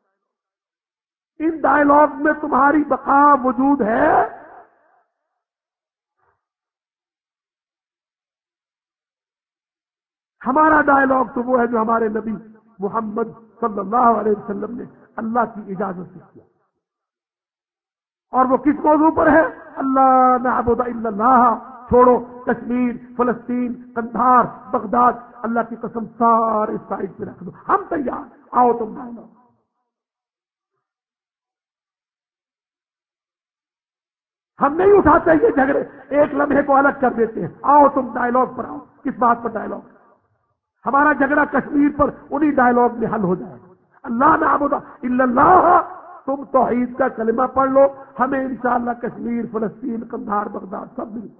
A: ان ڈائلاگ میں تمہاری بقا وجود ہے؟ ہمارا ڈائلاگ تو وہ ہے جو ہمارے نبی محمد صلی اللہ علیہ وسلم نے اللہ کی اجازت سے کیا، اور وہ کس موضوع پر ہے؟ اللہ نعبد الا اللہ، چھوڑو کشمیر، فلسطین، قندھار، بغداد، اللہ کی قسم سارے سائڈ پہ رکھ دو، ہم تیار، آؤ تم ڈائلاگ۔ ہم نہیں اٹھاتے یہ جھگڑے، ایک لمحے کو الگ کر دیتے ہیں، آؤ تم ڈائلاگ پر آؤ۔ کس بات پر ڈائلاگ؟ ہمارا جھگڑا کشمیر پر انہی ڈائلاگ میں حل ہو جائے۔ اللہ نعبد الا اللہ، تم توحید کا کلمہ پڑھ لو، ہمیں انشاءاللہ کشمیر، فلسطین، قندھار، بغداد سب ملتا۔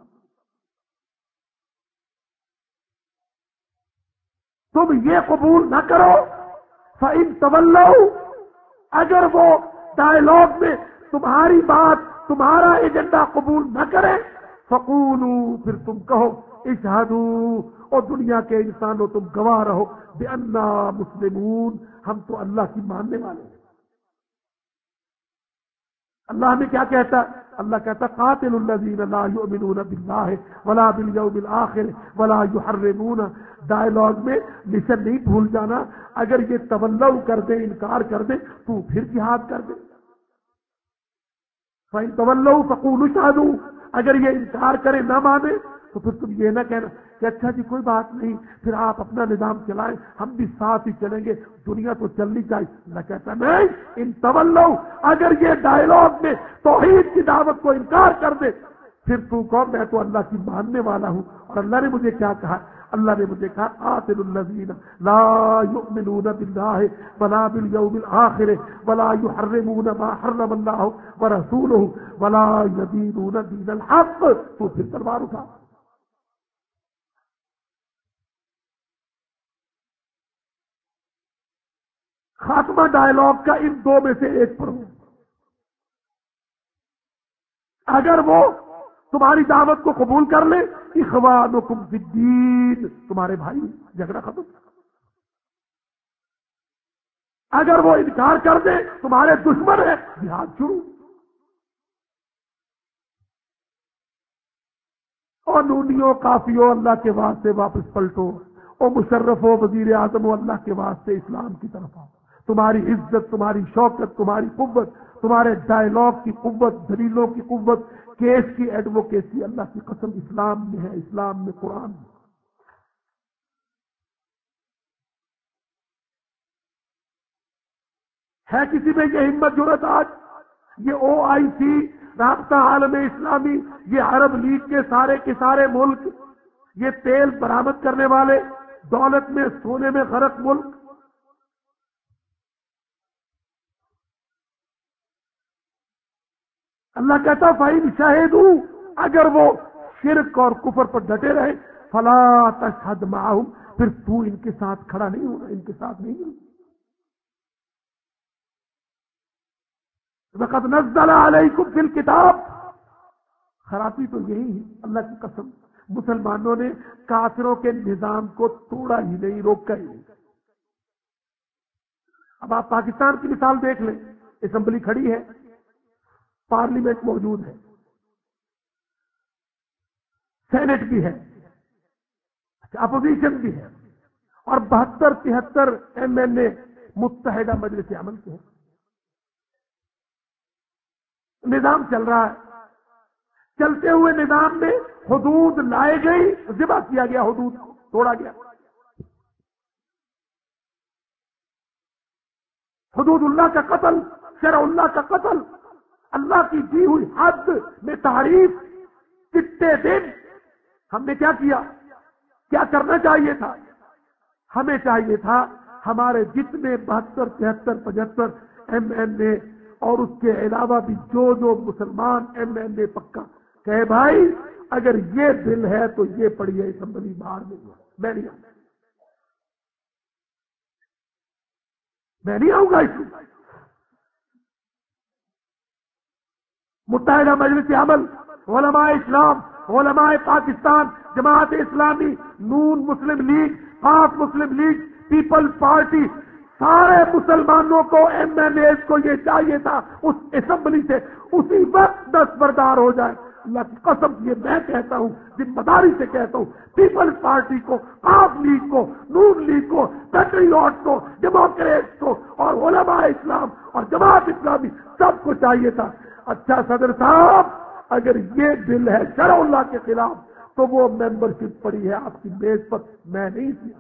A: تم یہ قبول نہ کرو، فَإِن تَوَلَّوْا، اگر وہ ڈائلاگ میں تمہاری بات، تمہارا ایجنڈا قبول نہ کرے، فَقُولُوا، پھر تم کہو، اشہدوا، اور دنیا کے انسانوں تم گواہ رہو، بِأَنَّا مُسْلِمُونَ، ہم تو اللہ کی ماننے والے ہیں۔ اللہ ہمیں کیا کہتا ہے؟ اللہ کہتا ہے قاتل الذین لا یؤمنون باللہ ولا بالیوم الآخر ولا یحرمون۔ ڈائلاگ میں مشن نہیں بھول جانا، اگر یہ تولو کر دیں، انکار کر دیں تو پھر جہاد کر دیں۔ فَإِن تَوَلَّوْا فَقُولُوا اشْهَدُوا، اگر یہ انکار کرے نہ مانے تو پھر تم یہ نہ کہنا کہ اچھا جی کوئی بات نہیں، پھر آپ اپنا نظام چلائیں، ہم بھی ساتھ ہی چلیں گے، دنیا تو چلنی چاہیے۔ اللہ کہتا نہیں، ان تولو، اگر یہ ڈائلاگ میں توحید کی دعوت کو انکار کر دے، پھر تو کون؟ میں تو اللہ کی ماننے والا ہوں، اور اللہ نے مجھے کیا کہا؟ اللہ نے مجھے کہا آتل الذین لا یؤمنون باللہ ولا بالیوم الآخر ولا یحرمون ما حرم اللہ ورسولہ ولا یدینون دین الحق. تو پھر تلوار اٹھا. خاتمہ ڈائلاگ کا ان دو میں سے ایک پڑھو. اگر وہ تمہاری دعوت کو قبول کر لے اخوانکم فی الدین، تمہارے بھائی، جھگڑا ختم. اگر وہ انکار کر دے تمہارے دشمن ہے، جہاد شروع. اور نونیوں کافیوں اللہ کے واسطے واپس پلٹو. اور مشرف و وزیر اعظم و اللہ کے واسطے اسلام کی طرف آؤ. تمہاری عزت، تمہاری شوکت، تمہاری قوت، تمہارے ڈائلاگ کی قوت، دلیلوں کی قوت، کیس کی ایڈوکیسی اللہ کی قسم اسلام میں ہے، اسلام میں، قرآن میں. ہے کسی میں یہ ہمت جرأت آج؟ یہ او آئی سی، رابطہ عالم اسلامی، یہ عرب لیگ کے سارے کے سارے ملک، یہ تیل برآمد کرنے والے، دولت میں سونے میں غرق ملک، اللہ کہتا فَإِنْ شَهِدُوا، اگر وہ شرک اور کفر پر ڈٹے رہے فَلَا تَشْهَدْ مَعَهُمْ، پھر تو ان کے ساتھ کھڑا نہیں ہونا، ان کے ساتھ نہیں ہونا. وَقَدْ نَزَّلَ عَلَيْكُمْ فِي الْكِتَابِ. خرابی تو یہی ہے، اللہ کی قسم مسلمانوں نے کافروں کے نظام کو توڑا ہی نہیں، روکا ہی نہیں. اب آپ پاکستان کی مثال دیکھ لیں. اسمبلی کھڑی ہے، پارلیمنٹ موجود ہے، سینٹ بھی ہے، اپوزیشن بھی ہے، اور بہتر تہتر ایم ایل اے متحدہ مجلس عمل کے ہیں. نظام چل رہا ہے. چلتے ہوئے نظام میں حدود لائے گئی، ذبح کیا گیا، حدود کو توڑا گیا. حدود اللہ کا قتل، شرع اللہ کا قتل، اللہ کی دی ہوئی حد میں تعریف. کتنے دن ہم نے کیا کیا؟ کیا کرنا چاہیے تھا؟ ہمیں چاہیے تھا ہمارے جتنے بہتر تہتر پچہتر ایم ایل اے اور اس کے علاوہ بھی جو جو مسلمان ایم ایل اے پکا کہے بھائی اگر یہ بل ہے تو یہ پڑھیے اسمبلی باہر نہیں ہے، میں نہیں آؤں گا، میں نہیں آؤں گا اس میں. متحدہ مجلس عمل، علماء اسلام، علماء پاکستان، جماعت اسلامی، نون مسلم لیگ، خاص مسلم لیگ، پیپلز پارٹی، سارے مسلمانوں کو، ایم این ایز کو یہ چاہیے تھا اس اسمبلی سے اسی وقت دستبردار ہو جائے. اللہ کی قسم یہ میں کہتا ہوں، ذمہ داری سے کہتا ہوں، پیپلز پارٹی کو، خاص لیگ کو، نون لیگ کو، پیٹریوٹ کو، ڈیموکریٹ کو اور علماء اسلام اور جماعت اسلامی سب کو چاہیے تھا اچھا صدر صاحب اگر یہ بل ہے شرع اللہ کے خلاف تو وہ ممبرشپ پڑی ہے آپ کی میز پر، میں نہیں کیا.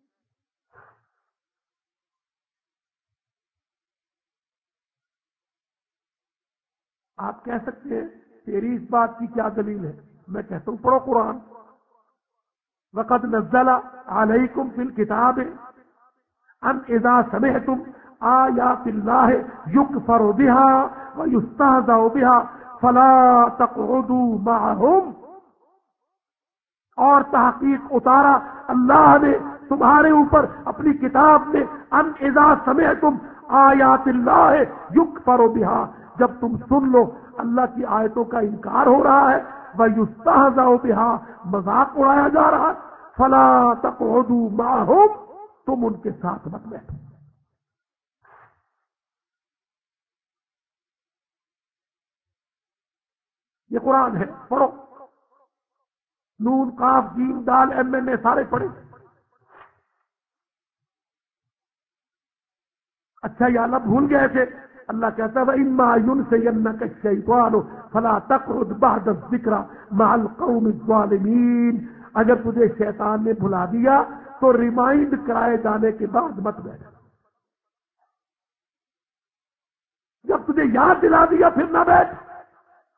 A: آپ کہہ سکتے ہیں تیری اس بات کی کیا دلیل ہے؟ میں کہتا ہوں پڑھو قرآن. وَقَدْ نَزَّلَ عَلَيْكُمْ فِي الْكِتَابِ أَنْ إِذَا سَمِعْتُمْ آيَاتِ اللَّهِ يُكْفَرُ بِهَا وَيُسْتَهْزَأُ بِهَا فَلَا تَقْعُدُوا مَعَهُمْ. اور تحقیق اتارا اللہ نے تمہارے اوپر اپنی کتاب میں ان اذا سمعتم آیات اللہ یکفر بہا، جب تم سن لو اللہ کی آیتوں کا انکار ہو رہا ہے، وَيُسْتَهْزَأُ بِهَا مذاق اڑایا جا رہا ہے، فَلَا تَقْعُدُوا مَعَهُمْ تم ان کے ساتھ مت بیٹھو. یہ قرآن ہے، پڑھو. نون قاف جیم دال ایم این اے سارے پڑھے. اچھا یہ اللہ بھول گئے تھے. اللہ کہتا ہے وَإِمَّا يُنْسِيَنَّكَ الشَّيْطَانُ فَلَا تَقْعُدْ بَعْدَ الذِّكْرَى مَعَ الْقَوْمِ الظَّالِمِينَ. اگر تجھے شیطان نے بھلا دیا تو ریمائنڈ کرائے جانے کے بعد مت بیٹھ. جب تجھے یاد دلا دیا پھر نہ بیٹھ.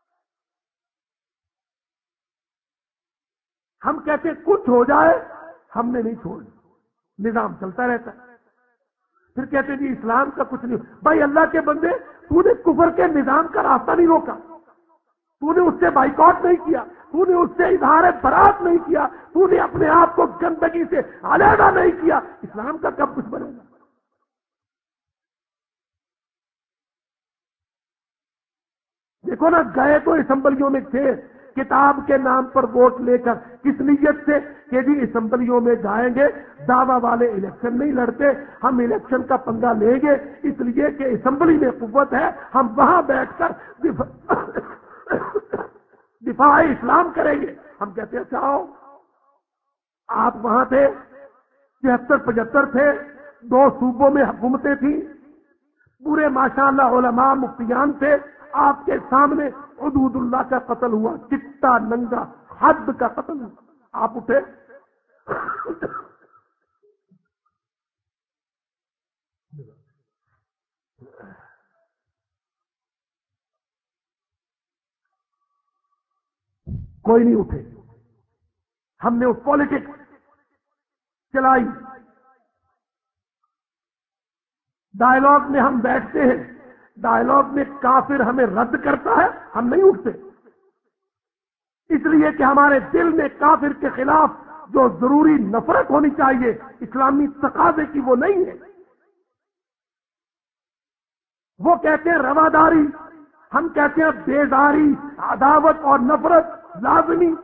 A: ہم کہتے ہیں کچھ ہو جائے ہم نے نہیں چھوڑنا، نظام چلتا رہتا ہے۔ پھر کہتے جی اسلام کا کچھ نہیں، بھائی اللہ کے بندے، تو نے کفر کے نظام کا راستہ نہیں روکا، تو نے اس سے بائیکاٹ نہیں کیا، تو نے اس سے اظہار برات نہیں کیا، تو نے اپنے آپ کو گندگی سے علیحدہ نہیں کیا، اسلام کا کب کچھ بنے گا؟ دیکھو نا، گئے تو اسمبلیوں میں تھے کتاب کے نام پر ووٹ لے کر، کس نیت سے کہ جی اسمبلیوں میں جائیں گے، دعوی والے الیکشن نہیں لڑتے، ہم الیکشن کا پنگا لیں گے، اس لیے کہ اسمبلی میں قوت ہے، ہم وہاں بیٹھ کر دفاع دفاع اسلام کریں گے۔ ہم کہتے ہیں اچھا آؤ، آپ وہاں تھے، چھہتر پچہتر تھے، دو صوبوں میں حکومتیں تھیں، پورے ماشاءاللہ علماء مفتیان تھے، آپ کے سامنے حدود اللہ کا قتل ہوا، چٹا ننگا حد کا قتل ہوا، آپ اٹھے؟ کوئی نہیں اٹھے۔ ہم نے اس پالیٹکس چلائی، ڈائلاگ میں ہم بیٹھتے ہیں، ڈائلاگ میں کافر ہمیں رد کرتا ہے، ہم نہیں اٹھتے، اس لیے کہ ہمارے دل میں کافر کے خلاف جو ضروری نفرت ہونی چاہیے اسلامی تقاضے کی وہ نہیں ہے۔ وہ کہتے ہیں رواداری، ہم کہتے ہیں بیزاری، عداوت اور نفرت لازمی۔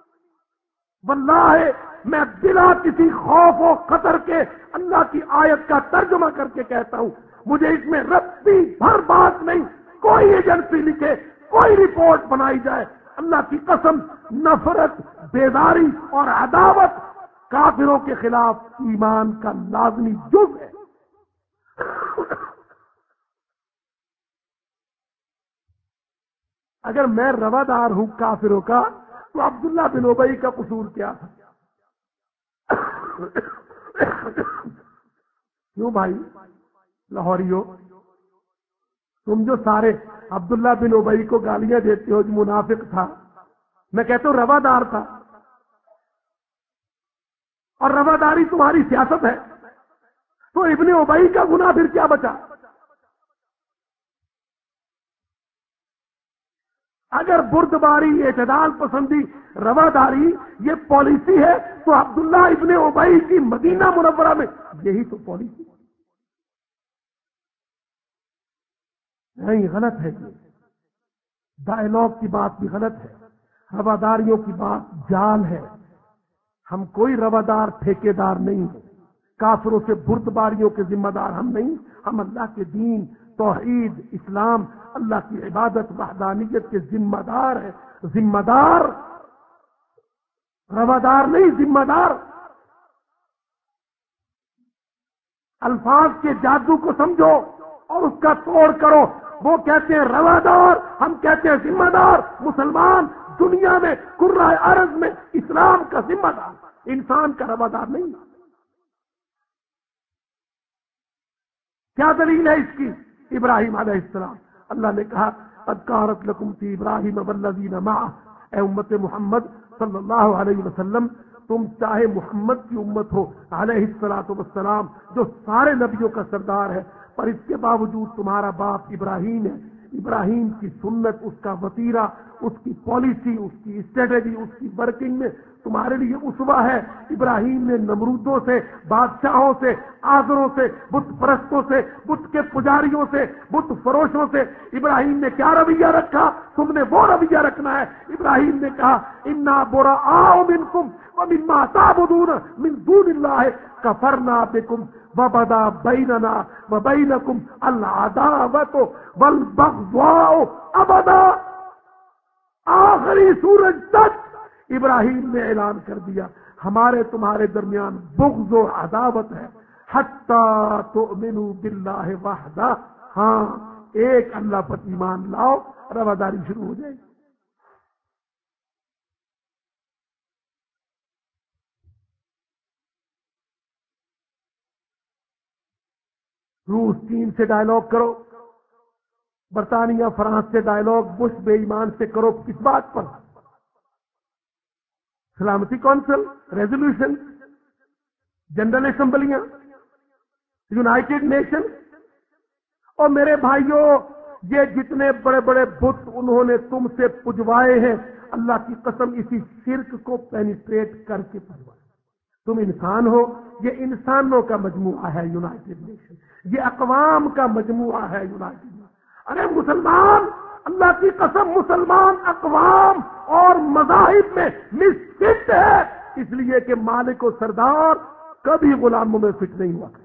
A: واللہ میں بلا کسی خوف و خطر کے اللہ کی آیت کا ترجمہ کر کے کہتا ہوں، مجھے اس میں رتی بھر بات نہیں، کوئی ایجنسی لکھے، کوئی رپورٹ بنائی جائے، اللہ کی قسم، نفرت، بیداری اور عداوت کافروں کے خلاف ایمان کا لازمی جز ہے۔ اگر میں روادار ہوں کافروں کا تو عبداللہ بن ابی کا قصور کیا تھا؟ کیوں بھائی لاہوریو، تم جو سارے عبداللہ بن ابی کو گالیاں دیتے ہو جو منافق تھا، میں کہتا ہوں روادار تھا، اور رواداری تمہاری سیاست ہے، تو ابن ابی کا گناہ پھر کیا بچا؟ اگر بردباری، اعتدال پسندی، رواداری یہ پالیسی ہے تو عبداللہ ابن ابی کی مدینہ منورہ میں یہی تو پالیسی نہیں، غلط ہے۔ یہ ڈائلاگ کی بات بھی غلط ہے، رواداریوں کی بات جال ہے۔ ہم کوئی روادار ٹھیکیدار نہیں ہیں، کافروں سے بردباریوں کے ذمہ دار ہم نہیں، ہم اللہ کے دین، توحید، اسلام، اللہ کی عبادت، وحدانیت کے ذمہ دار ہیں۔ ذمہ دار، روادار نہیں، ذمہ دار۔ الفاظ کے جادو کو سمجھو اور اس کا توڑ کرو۔ وہ کہتے ہیں روادار، ہم کہتے ہیں ذمہ دار۔ مسلمان دنیا میں کرۂ ارض میں اسلام کا ذمہ دار، انسان کا روادار نہیں۔ کیا دلیل ہے اس کی؟ ابراہیم علیہ السلام، اللہ نے کہا قد کانت لکم فی ابراہیم والذین معہ، اے امت محمد صلی اللہ علیہ وسلم، تم چاہے محمد کی امت ہو علیہ الصلوۃ والسلام جو سارے نبیوں کا سردار ہے، پر اس کے باوجود تمہارا باپ ابراہیم ہے، ابراہیم کی سنت، اس کا وتیرہ، اس کی پالیسی، اس کی اسٹریٹجی، اس کی ورکنگ میں تمہارے لیے اسوہ ہے۔ ابراہیم نے نمرودوں سے، بادشاہوں سے، آزروں سے، بت پرستوں سے، بت کے پجاریوں سے، بت فروشوں سے ابراہیم نے کیا رویہ رکھا؟ تم نے وہ رویہ رکھنا ہے۔ ابراہیم نے کہا انا براء منکم ومما تعبدون من دون اللہ کفرنا بکم وبدا بیننا وبینکم العداوۃ والبغضاء ابدا۔ آخری سورج تک ابراہیم نے اعلان کر دیا ہمارے تمہارے درمیان بغض و عداوت ہے، حتی تؤمنوا باللہ وحدہ، ہاں ایک اللہ پر ایمان لاؤ، رواداری شروع ہو جائے گی۔ روس چین سے ڈائلاگ کرو، برطانیہ فرانس سے ڈائلاگ بش بے ایمان سے کرو، کس بات پر؟ سلامتی کونسل ریزولوشن، जनरल असम्बलियां, यूनाइटेड नेशन। और मेरे भाइयों, ये जितने बड़े बड़े बुत उन्होंने तुमसे पुजवाए हैं, अल्लाह की कसम इसी शिर्क को पेनिट्रेट करके पुजवाए। तुम इंसान हो, ये इंसानों का मजमुआ है यूनाइटेड नेशन, ये अकवाम का मजमुआ है यूनाइटेड नेशन। अरे मुसलमान, अल्लाह की कसम मुसलमान अकवाम और मज़ाहिब में मिसफिट है, इसलिए कि मालिक और सरदार कभी गुलामों में फिट नहीं हुआ,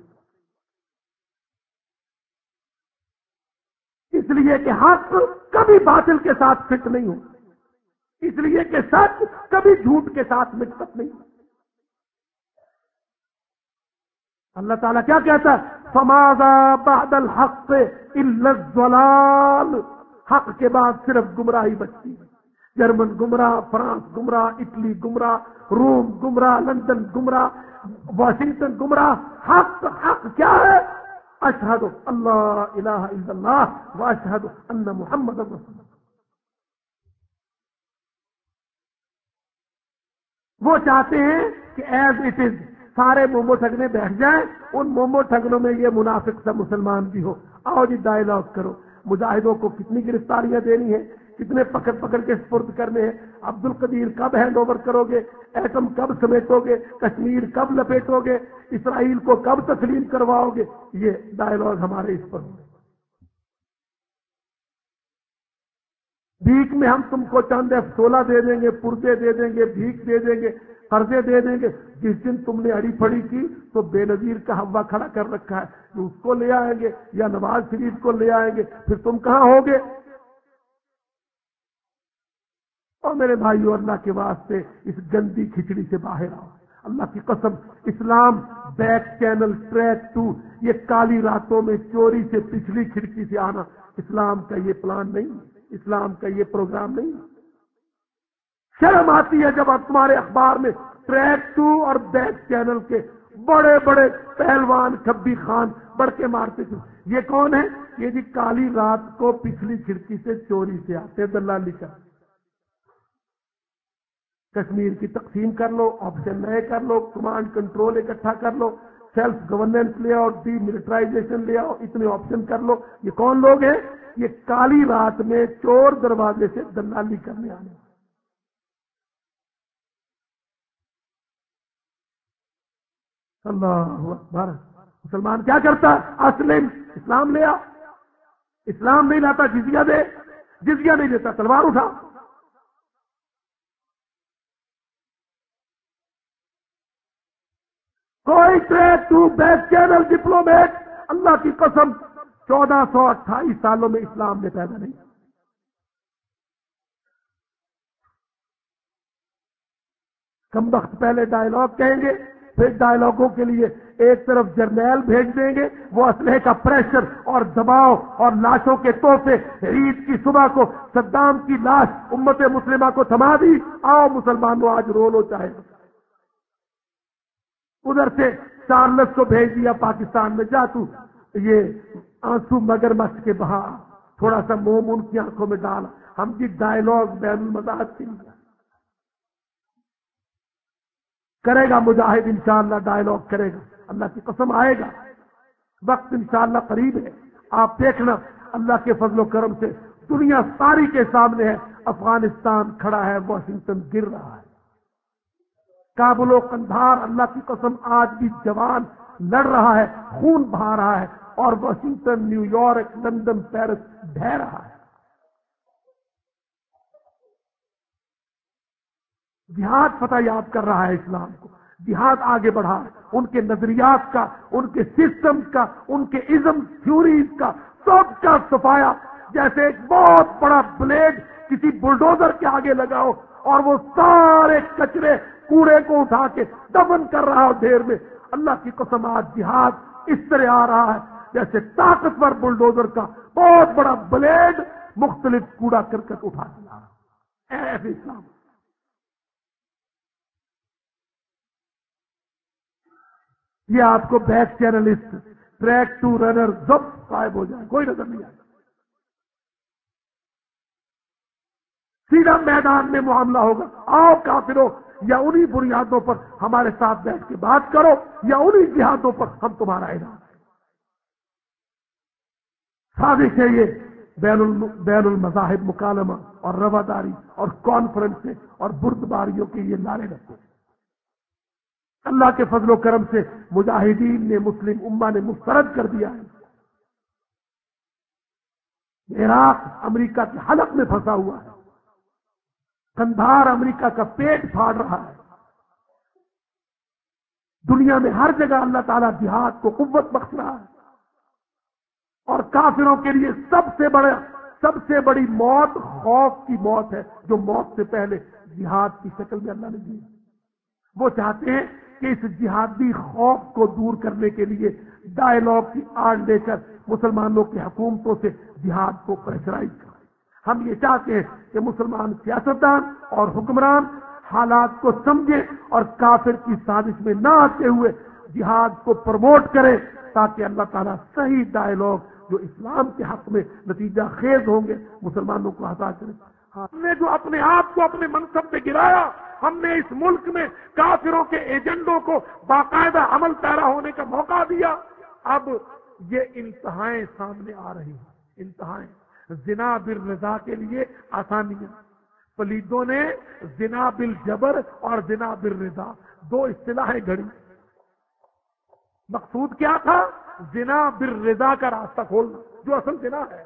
A: इसलिए कि हक कभी बातिल के साथ फिट नहीं हो, इसलिए कि सच कभी झूठ के साथ मिक्सअप नहीं हो। अल्लाह ताला क्या कहता है? फमाज़ा बअदल हक़ इल्ला ज़लाल। हक के बाद सिर्फ गुमराही बचती है। जर्मन गुमराह, फ्रांस गुमराह, इटली गुमराह, रोम गुमराह, लंदन गुमराह, वाशिंगटन गुमराह। हक हक क्या है? अशहदु अल्लाह इलाहा इल्लल्लाह व अशहदु अन्ना मुहम्मदन रसूलुल्लाह। वो चाहते हैं कि एज इट इज सारे मोमो ठगने बैठ जाएं, उन मोमो ठगनों में ये मुनाफिक सा मुसलमान भी हो। आओ जी डायलॉग करो। मुजाहिदों को कितनी गिरफ्तारियां देनी है, कितने पकड़ पकड़ के स्पुर्द करने हैं, अब्दुल कदीर कब हैंड ओवर करोगे, एटम कब समेटोगे, कश्मीर कब लपेटोगे, इसराइल को कब तस्लीम करवाओगे, ये डायलॉग हमारे इस पर। भीख में हम तुमको चंद एफ सोलह दे देंगे, पुर्जे दे देंगे, भीख दे देंगे, कर्जे दे देंगे। जिस दिन तुमने अड़ी फड़ी की तो बेनजीर का हवा खड़ा कर रखा है, तो उसको ले आएंगे या नवाज शरीफ को ले आएंगे, फिर तुम कहां होगे? और मेरे भाइयों, अल्लाह के वास्ते इस गंदी खिचड़ी से बाहर आओ। अल्लाह की कसम, इस्लाम बैक चैनल ट्रैक टू, ये काली रातों में चोरी से पिछली खिड़की से आना, इस्लाम का ये प्लान नहीं, इस्लाम का ये प्रोग्राम नहीं। शर्म आती है जब आप तुम्हारे अखबार में ट्रैक टू और बैक चैनल के बड़े बड़े पहलवान खब्बी खान बढ़ के मारते थे। ये कौन है? ये जी काली रात को पिछली खिड़की से चोरी से आते, दलाली कर। कश्मीर की तकसीम कर लो, ऑप्शन नए कर लो, कमांड कंट्रोल इकट्ठा कर लो, सेल्फ गवर्नेंस ले आओ, डी मिलिटराइजेशन ले आओ, इतने ऑप्शन कर लो। ये कौन लोग हैं? ये काली रात में चोर दरवाजे से दलाली करने आने। अल्लाहु अकबर। मुसलमान क्या करता? अस्लिम, इस्लाम ले आ। इस्लाम नहीं लाता जिजिया दे, जिजिया नहीं देता तलवार उठा। कोई track two back channel diplomat अल्लाह की कसम चौदह सौ अट्ठाईस सालों में इस्लाम ने पैदा नहीं। कम वक्त पहले डायलॉग कहेंगे, फिर डायलॉगों के लिए एक तरफ जर्नैल भेज देंगे, वो असलहे का प्रेशर और दबाव और लाशों के तोहफे। ईद की सुबह को सद्दाम की लाश उम्मत मुस्लिमा को थमा दी, आओ मुसलमानों आज रो लो चाहे। उधर से चार्लस को भेज दिया पाकिस्तान में, जा तू ये आंसू मगरमच्छ के बहा, थोड़ा सा मोम उनकी आंखों में डाल। हम जी डायलॉग बैनुल मज़ाहब के लिए करेगा मुजाहिद, इंशाअल्लाह डायलॉग करेगा, अल्लाह की कसम आएगा वक्त, इंशाअल्लाह करीब है। आप देखना अल्लाह के फजलो करम से दुनिया सारी के सामने है। अफगानिस्तान खड़ा है, वाशिंगटन गिर रहा है, काबुल कंधार अल्लाह की कसम आज भी जवान लड़ रहा है, खून बहा रहा है, और वाशिंगटन, न्यूयॉर्क, लंदन, पेरिस ढह रहा है। जिहाद फतह याद कर रहा है इस्लाम को, जिहाद आगे बढ़ा है, उनके नजरियात का, उनके सिस्टम का, उनके इज्म थ्योरीज का सबका सफाया। जैसे एक बहुत बड़ा ब्लेड किसी बुलडोजर के आगे लगाओ और वो सारे कचरे कूड़े को उठा के दफन कर रहा हो ढेर में। अल्लाह की कसम आज जिहाद इस तरह आ रहा है जैसे ताकतवर बुलडोजर का बहुत बड़ा ब्लेड मुख्तलिफ कूड़ा करकट उठा के ला रहा है। ऐसे इस्लाम ये आपको back channelist, track two runner सब गायब हो जाए, कोई नजर नहीं आए। सीधा मैदान में मामला होगा। आओ काफिरों, یا انہی بنیادوں پر ہمارے ساتھ بیٹھ کے بات کرو یا انہی جہادوں پر ہم تمہارا اعلان کریں۔ سازش ہے یہ بین الم... بین المذاہب مکالمہ اور رواداری اور کانفرنسیں اور بردباریوں کے یہ نعرے رکھتے ہیں۔ اللہ کے فضل و کرم سے مجاہدین نے مسلم امہ نے مسترد کر دیا ہے۔ عراق امریکہ کے حلق میں پھنسا ہوا ہے، قندھار امریکہ کا پیٹ پھاڑ رہا ہے۔ دنیا میں ہر جگہ اللہ تعالیٰ جہاد کو قوت بخش رہا ہے، اور کافروں کے لیے سب سے بڑا سب سے بڑی موت خوف کی موت ہے، جو موت سے پہلے جہاد کی شکل میں اللہ نے دی۔ وہ چاہتے ہیں کہ اس جہادی خوف کو دور کرنے کے لیے ڈائیلاگ کی آڑ لے کر مسلمانوں کی حکومتوں سے جہاد کو پریشرائز کریں۔ ہم یہ چاہتے ہیں کہ مسلمان سیاستدان اور حکمران حالات کو سمجھیں اور کافر کی سازش میں نہ آتے ہوئے جہاد کو پروموٹ کریں، تاکہ اللہ تعالیٰ صحیح ڈائیلاگ جو اسلام کے حق میں نتیجہ خیز ہوں گے مسلمانوں کو عطا کرے۔ ہم نے جو اپنے آپ کو اپنے منصب پہ گرایا، ہم نے اس ملک میں کافروں کے ایجنڈوں کو باقاعدہ عمل پیرا ہونے کا موقع دیا۔ اب یہ انتہائیں سامنے آ رہی ہیں، انتہائیں۔ زنا بالرضا کے لیے آسانیاں، پلیدوں نے زنا بالجبر اور زنا بالرضا دو اصطلاحیں گھڑی۔ مقصود کیا تھا؟ زنا بالرضا کا راستہ کھولنا، جو اصل زنا ہے۔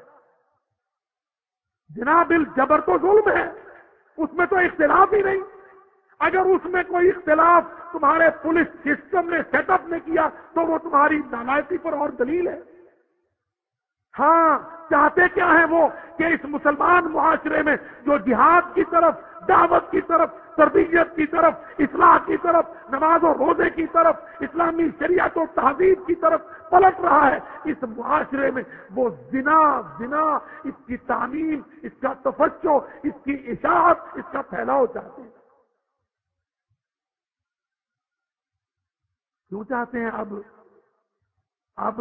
A: زنا بالجبر تو ظلم ہے، اس میں تو اختلاف ہی نہیں۔ اگر اس میں کوئی اختلاف تمہارے پولیس سسٹم نے سیٹ اپ نے کیا تو وہ تمہاری نالائقی پر اور دلیل ہے۔ ہاں، چاہتے کیا ہے وہ کہ اس مسلمان معاشرے میں جو جہاد کی طرف، دعوت کی طرف، تربیت کی طرف، اصلاح کی طرف، نماز و روزے کی طرف، اسلامی شریعت و تہذیب کی طرف پلٹ رہا ہے، اس معاشرے میں وہ زنا زنا اس کی تعلیم، اس کا تفشع، اس کی اشاعت، اس کا پھیلاؤ چاہتے ہیں۔ کیوں چاہتے ہیں؟ اب اب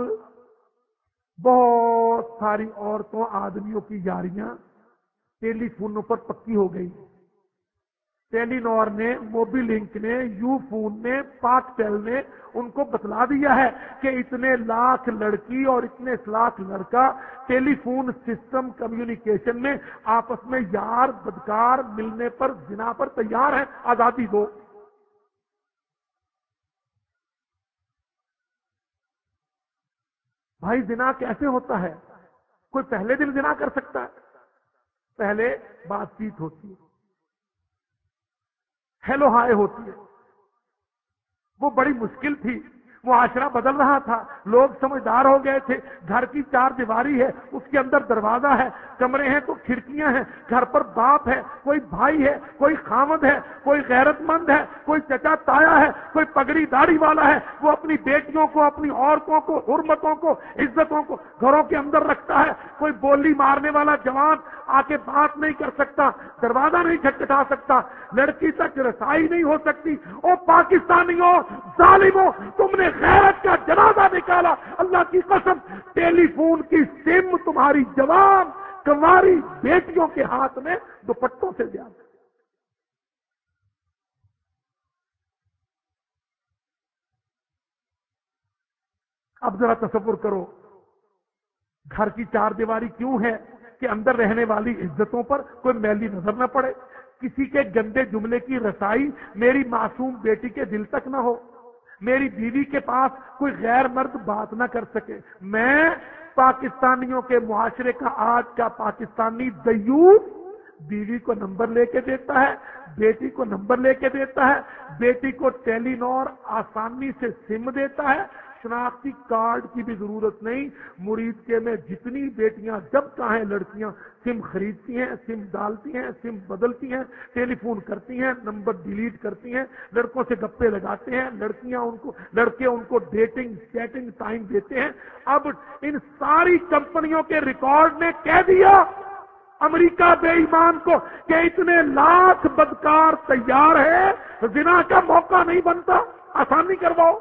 A: بہت ساری عورتوں آدمیوں کی یاریاں ٹیلی فونوں پر پکی ہو گئی۔ ٹیلی نور نے، موبی لنک نے، یو فون نے، پاک ٹیل نے ان کو بتلا دیا ہے کہ اتنے لاکھ لڑکی اور اتنے لاکھ لڑکا ٹیلی فون سسٹم کمیونیکیشن میں آپس میں یار بدکار ملنے پر زنا پر تیار ہیں، آزادی دو۔ بھائی زنا کیسے ہوتا ہے؟ کوئی پہلے دن زنا کر سکتا ہے؟ پہلے بات چیت ہوتی ہے، ہیلو ہائے ہوتی ہے، وہ بڑی مشکل تھی۔ معاشرہ بدل رہا تھا، لوگ سمجھدار ہو گئے تھے۔ گھر کی چار دیواری ہے، اس کے اندر دروازہ ہے، کمرے ہیں تو کھڑکیاں ہیں، گھر پر باپ ہے، کوئی بھائی ہے، کوئی خامد ہے، کوئی غیرت مند ہے، کوئی چچا تایا ہے، کوئی پگڑی داڑھی والا ہے، وہ اپنی بیٹیوں کو، اپنی عورتوں کو، حرمتوں کو، عزتوں کو گھروں کے اندر رکھتا ہے۔ کوئی بولی مارنے والا جوان آ کے بات نہیں کر سکتا، دروازہ نہیں کھٹکھٹا سکتا، لڑکی تک رسائی نہیں ہو سکتی۔ او پاکستانیوں، ظالموں، تم نے غیرت کا جنازہ نکالا۔ اللہ کی قسم، ٹیلی فون کی سم تمہاری جوان کنواری بیٹیوں کے ہاتھ میں دوپٹوں سے دیا۔ اب ذرا تصور کرو، گھر کی چار دیواری کیوں ہے کہ اندر رہنے والی عزتوں پر کوئی میلی نظر نہ پڑے، کسی کے گندے جملے کی رسائی میری معصوم بیٹی کے دل تک نہ ہو، میری بیوی کے پاس کوئی غیر مرد بات نہ کر سکے۔ میں پاکستانیوں کے معاشرے کا آج کا پاکستانی دیوس بیوی کو نمبر لے کے دیتا ہے، بیٹی کو نمبر لے کے دیتا ہے، بیٹی کو ٹیلی نور آسانی سے سم دیتا ہے، شناختی کارڈ کی بھی ضرورت نہیں۔ مرید کے میں جتنی بیٹیاں جب چاہیں لڑکیاں سم خریدتی ہیں، سم ڈالتی ہیں، سم بدلتی ہیں، ٹیلی فون کرتی ہیں، نمبر ڈیلیٹ کرتی ہیں، لڑکوں سے گپے لگاتے ہیں، لڑکیاں ان کو لڑکے ان کو ڈیٹنگ چیٹنگ ٹائم دیتے ہیں۔ اب ان ساری کمپنیوں کے ریکارڈ نے کہہ دیا امریکہ بے ایمان کو کہ اتنے لاکھ بدکار تیار ہے، زنا کا موقع نہیں بنتا، آسانی کرواؤ۔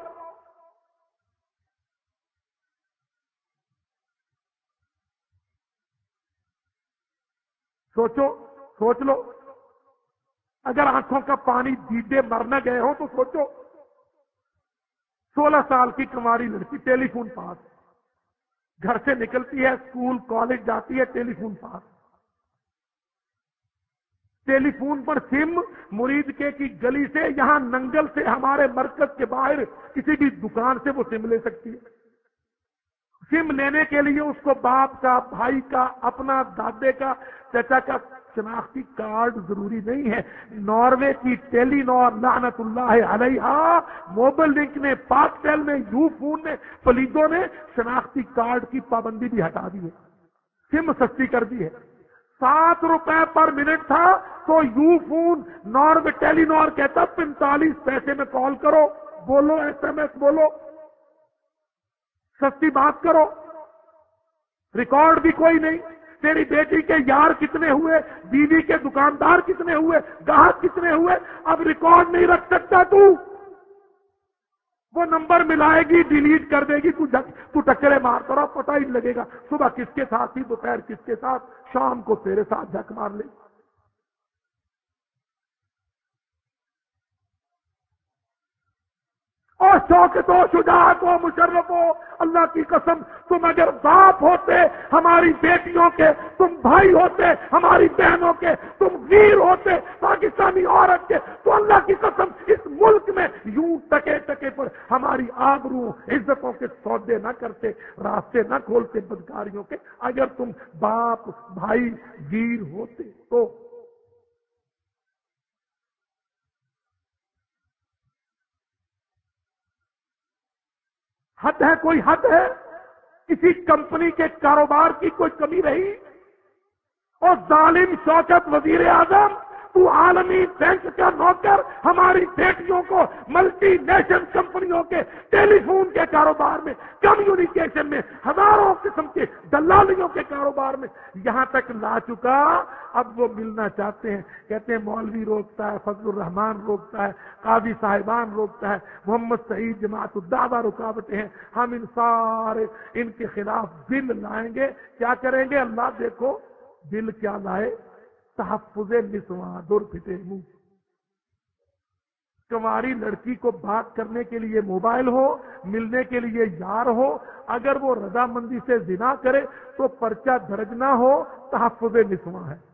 A: سوچو، سوچ لو، اگر آنکھوں کا پانی دیدے مر نہ گئے ہو تو سوچو، سولہ سال کی کماری لڑکی، ٹیلی فون پاس، گھر سے نکلتی ہے، اسکول کالج جاتی ہے، ٹیلی فون پاس، ٹیلی فون پر سم مرید کے کی گلی سے، یہاں ننگل سے ہمارے مرکز کے باہر کسی بھی دکان سے وہ سم لے سکتی ہے۔ سم لینے کے لیے اس کو باپ کا، بھائی کا، اپنا دادے کا، چچا کا شناختی کارڈ ضروری نہیں ہے۔ ناروے کی ٹیلی نار لعنت اللہ علیہا، موبائل لنک نے، پاک ٹیل نے، یو فون نے، پلیدوں نے شناختی کارڈ کی پابندی بھی ہٹا دی ہے، سم سستی کر دی ہے۔ سات روپے پر منٹ تھا تو یو فون ناروے ٹیلی نار کہتا پینتالیس پیسے میں کال کرو، بولو، ایس ایم ایس بولو، سستی بات کرو، ریکارڈ بھی کوئی نہیں۔ تیری بیٹی کے یار کتنے ہوئے، بیوی کے دکاندار کتنے ہوئے، گاہک کتنے ہوئے، اب ریکارڈ نہیں رکھ سکتا تو، وہ نمبر ملائے گی، ڈیلیٹ کر دے گی، تو تو ٹکرے مارتا رہا، پتہ ہی لگے گا صبح کس کے ساتھ تھی، دوپہر کس کے ساتھ، شام کو تیرے ساتھ جھک مار لے۔ اور شوکت ہو، شجاعت ہو، مشرف ہو، اللہ کی قسم تم اگر باپ ہوتے ہماری بیٹیوں کے، تم بھائی ہوتے ہماری بہنوں کے، تم ویر ہوتے پاکستانی عورت کے، تو اللہ کی قسم اس ملک میں یوں ٹکے ٹکے پر ہماری آبرو عزتوں کے سودے نہ کرتے، راستے نہ کھولتے بدکاریوں کے، اگر تم باپ بھائی ویر ہوتے تو۔ حد ہے، کوئی حد ہے؟ کسی کمپنی کے کاروبار کی کوئی کمی رہی؟ اور ظالم شوکت وزیر اعظم، تو عالمی بینک کا نوکر، ہماری بیٹیوں کو ملٹی نیشنل کمپنیوں کے ٹیلی فون کے کاروبار میں، کمیونیکیشن میں، ہزاروں قسم کے دلالیوں کے کاروبار میں یہاں تک لا چکا۔ اب وہ ملنا چاہتے ہیں، کہتے ہیں مولوی روکتا ہے، فضل الرحمان روکتا ہے، قاضی صاحبان روکتا ہے، محمد سعید جماعت الدعوہ رکاوٹیں ہیں، ہم ان سارے ان کے خلاف بل لائیں گے۔ کیا کریں گے؟ اللہ دیکھو بل کیا لائے، تحفظ نسواں، دور پھٹے منہ۔ کماری لڑکی کو بات کرنے کے لیے موبائل ہو، ملنے کے لیے یار ہو، اگر وہ رضامندی سے زنا کرے تو پرچہ درج نہ ہو، تحفظ نسواں ہے۔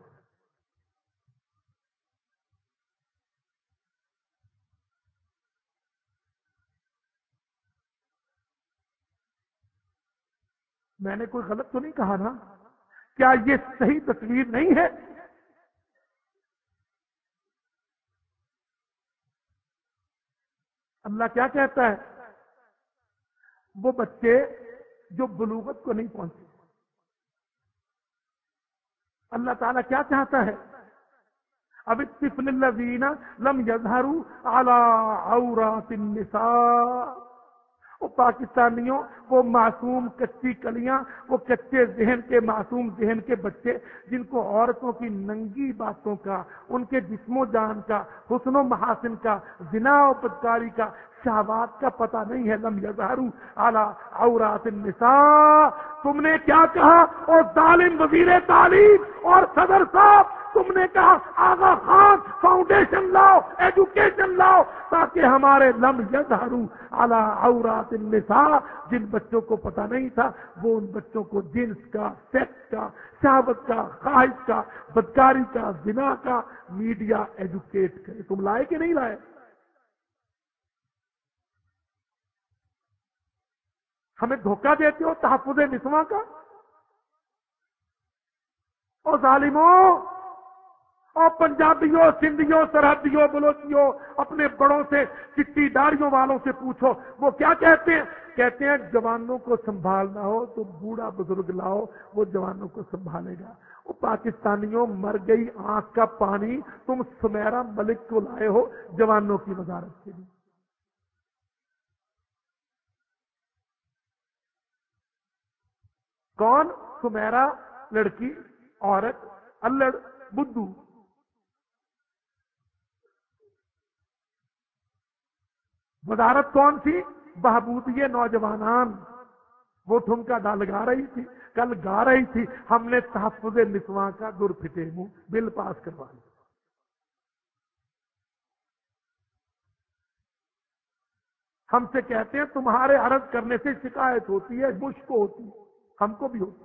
A: میں نے کوئی غلط تو نہیں کہا نا؟ کیا یہ صحیح تصویر نہیں ہے؟ اللہ کیا کہتا ہے؟ وہ بچے جو بلوغت کو نہیں پہنچے، اللہ تعالیٰ کیا چاہتا ہے؟ اب الطفل الذین لم یظہروا علی عورات النساء، وہ پاکستانیوں، وہ معصوم کچی کلیاں، وہ کچے ذہن کے، معصوم ذہن کے بچے جن کو عورتوں کی ننگی باتوں کا، ان کے جسم و جان کا، حسن و محاسن کا، زنا و بدکاری کا، شہوات کا پتہ نہیں ہے۔ لم یظہروا علی عورات النساء، تم نے کیا کہا؟ اور ظالم وزیر تعلیم اور صدر صاحب، تم نے کہا آغا خان فاؤنڈیشن لاؤ، ایجوکیشن لاؤ، تاکہ ہمارے لم یظہروا علی عورات النساء، جن بچوں کو پتہ نہیں تھا، وہ ان بچوں کو جنس کا، سیکس کا، شہوت کا، خواہش کا، بدکاری کا، زنا کا میڈیا ایجوکیٹ کرے۔ تم لائے کہ نہیں لائے؟ ہمیں دھوکہ دیتے ہو تحفظ نسواں کا۔ اور ظالموں، اور پنجابیوں، سندھیوں، سرحدیوں، بلوچیوں، اپنے بڑوں سے، چٹی داڑیوں والوں سے پوچھو، وہ کیا کہتے ہیں؟ کہتے ہیں جوانوں کو سنبھالنا ہو تو بوڑھا بزرگ لاؤ، وہ جوانوں کو سنبھالے گا۔ وہ پاکستانیوں، مر گئی آنکھ کا پانی، تم سمیرا ملک کو لائے ہو جوانوں کی وزارت کے لیے۔ کون؟ سمیرا لڑکی، عورت، اللہ بدھو۔ وزارت کون سی؟ بہبودی نوجوانان۔ وہ ٹھمکا ڈال گا رہی تھی، کل گا رہی تھی، ہم نے تحفظ نسواں کا در پھٹے منہ بل پاس کروا لیا۔ ہم سے کہتے ہیں تمہارے عرض کرنے سے شکایت ہوتی ہے، مجھ کو ہوتی ہے، ہم کو بھی ہوتی ہے۔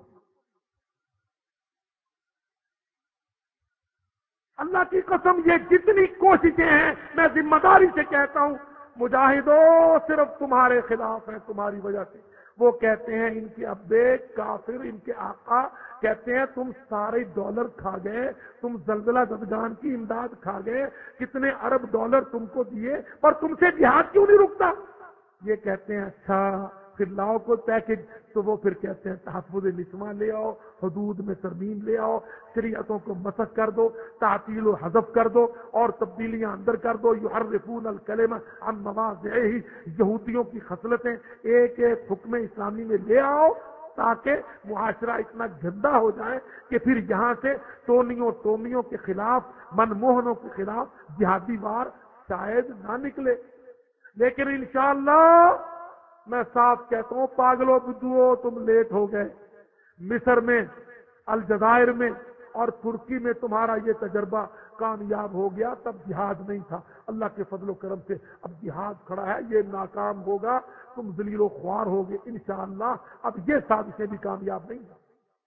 A: اللہ کی قسم یہ جتنی کوششیں ہیں میں ذمہ داری سے کہتا ہوں مجاہدوں صرف تمہارے خلاف ہیں، تمہاری وجہ سے۔ وہ کہتے ہیں ان کے ابے کافر، ان کے آقا کہتے ہیں تم سارے ڈالر کھا گئے، تم زلزلہ زدگان کی امداد کھا گئے، کتنے ارب ڈالر تم کو دیے پر تم سے جہاد کیوں نہیں رکتا؟ یہ کہتے ہیں اچھا پھر لاؤ کوئی پیکج، تو وہ پھر کہتے ہیں تحفظ نسواں لے آؤ، حدود میں ترمیم لے آؤ، شریعتوں کو مسخ کر دو، تعطیل و حذف کر دو اور تبدیلیاں اندر کر دو۔ یحرفون الکلم عن مواضعہ، یہودیوں کی خصلتیں ایک ایک حکم اسلامی میں لے آؤ تاکہ معاشرہ اتنا گندا ہو جائے کہ پھر یہاں سے ٹونیوں ٹومیوں کے خلاف، منموہنوں کے خلاف جہادی وار شاید نہ نکلے۔ لیکن انشاءاللہ میں صاف کہتا ہوں پاگلوں بدھوؤ تم لیٹ ہو گئے۔ مصر میں، الجزائر میں اور ترکی میں تمہارا یہ تجربہ کامیاب ہو گیا، تب جہاد نہیں تھا۔ اللہ کے فضل و کرم سے اب جہاد کھڑا ہے، یہ ناکام ہوگا، تم ذلیل و خوار ہوگے انشاءاللہ۔ اب یہ سازشیں بھی کامیاب نہیں ہیں۔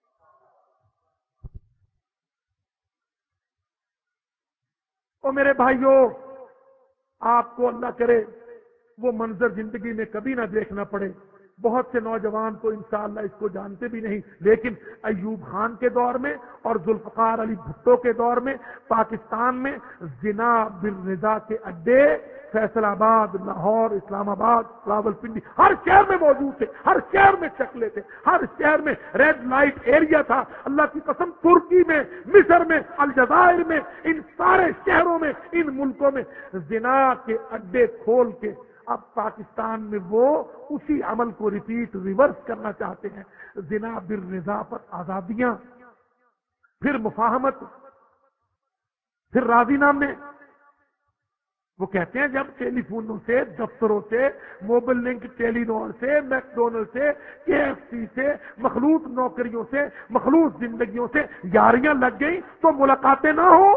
A: او میرے بھائیوں، آپ کو اللہ کرے وہ منظر زندگی میں کبھی نہ دیکھنا پڑے۔ بہت سے نوجوان تو انشاءاللہ اس کو جانتے بھی نہیں، لیکن ایوب خان کے دور میں اور ذوالفقار علی بھٹو کے دور میں پاکستان میں زنا بالرضا کے اڈے فیصل آباد، لاہور، اسلام آباد، راولپنڈی، ہر شہر میں موجود تھے، ہر شہر میں چکلے تھے، ہر شہر میں ریڈ لائٹ ایریا تھا۔ اللہ کی قسم ترکی میں، مصر میں، الجزائر میں، ان سارے شہروں میں، ان ملکوں میں زنا کے اڈے کھول کے اب پاکستان میں وہ اسی عمل کو ریپیٹ ریورس کرنا چاہتے ہیں۔ زنا بالرضا پر آزادیاں، پھر مفاہمت، پھر راضی نامے۔ وہ کہتے ہیں جب ٹیلی فونوں سے، دفتروں سے، موبل لنک ٹیلی نور سے، میک ڈونلڈ سے، کے ایف سی سے، مخلوط نوکریوں سے، مخلوط زندگیوں سے یاریاں لگ گئی تو ملاقاتیں نہ ہو۔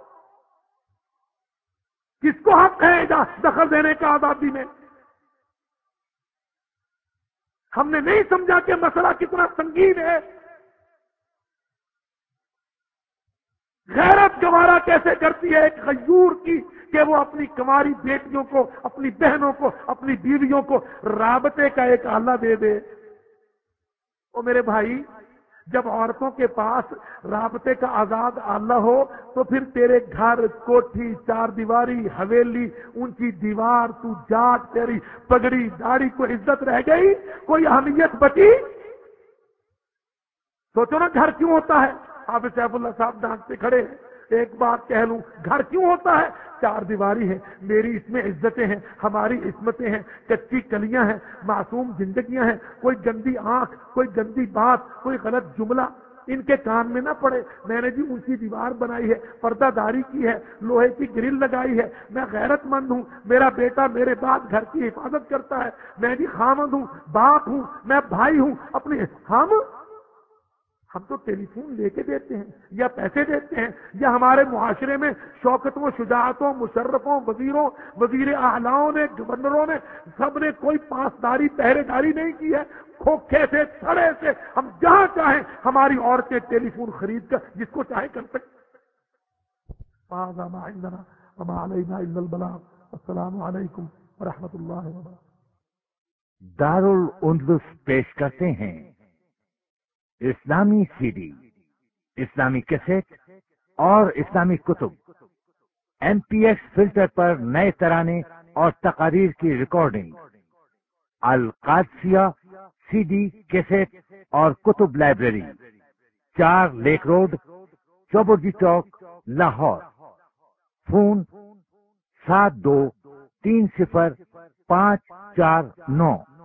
A: کس کو حق ہے دخل دینے کا آزادی میں؟ ہم نے نہیں سمجھا کہ مسئلہ کتنا سنگین ہے۔ غیرت گوارا کیسے کرتی ہے ایک غیور کی کہ وہ اپنی کنواری بیٹیوں کو، اپنی بہنوں کو، اپنی بیویوں کو رابطے کا ایک آلہ دے دے۔ او میرے بھائی، جب عورتوں کے پاس رابطے کا آزاد آلہ ہو تو پھر تیرے گھر، کوٹھی، چار دیواری، حویلی، اونچی دیوار، تو جاٹ، تیری پگڑی داڑھی کو عزت رہ گئی؟ کوئی اہمیت بچی؟ سوچو نا گھر کیوں ہوتا ہے؟ حافظ سیف اللہ صاحب ڈانٹتے کھڑے ہیں، ایک بات کہہ لوں، گھر کیوں ہوتا ہے؟ چار دیواری ہے، میری اس میں عزتیں ہیں، ہماری عصمتیں ہیں، کچی کلیاں ہیں، معصوم زندگیاں ہیں، کوئی گندی آنکھ، کوئی گندی بات، کوئی غلط جملہ ان کے کان میں نہ پڑے۔ میں نے جی اونچی دیوار بنائی ہے، پردہ داری کی ہے، لوہے کی گرل لگائی ہے، میں غیرت مند ہوں، میرا بیٹا میرے بعد گھر کی حفاظت کرتا ہے، میں جی خامند ہوں، باپ ہوں، میں بھائی ہوں اپنے۔ ہم ہم تو ٹیلی فون لے کے دیتے ہیں یا پیسے دیتے ہیں، یا ہمارے معاشرے میں شوکتوں، شجاعتوں، مشرفوں، وزیروں، وزیر اعلیٰوں نے، گورنروں نے، سب نے کوئی پاسداری، پہرے داری نہیں کی ہے۔ کھوکھے سے، تھڑے سے ہم جہاں چاہیں ہماری عورتیں ٹیلی فون خرید کر جس کو چاہے کر سکتے۔ هذا ما عندنا وما علينا الا البلاغ۔ السلام علیکم ورحمۃ اللہ وبرکاتہ۔
B: دارالأندلس پیش کرتے ہیں اسلامی سی ڈی، اسلامی کیسٹ اور اسلامی کتب، ایم پی ایکس فلٹر پر نئے ترانے اور تقاریر کی ریکارڈنگ۔ القادسیہ سی ڈی، کیسٹ اور کتب لائبریری، چار لیک روڈ، چوبرجی چوک، لاہور۔ فون سات دو تین صفر پانچ چار نو۔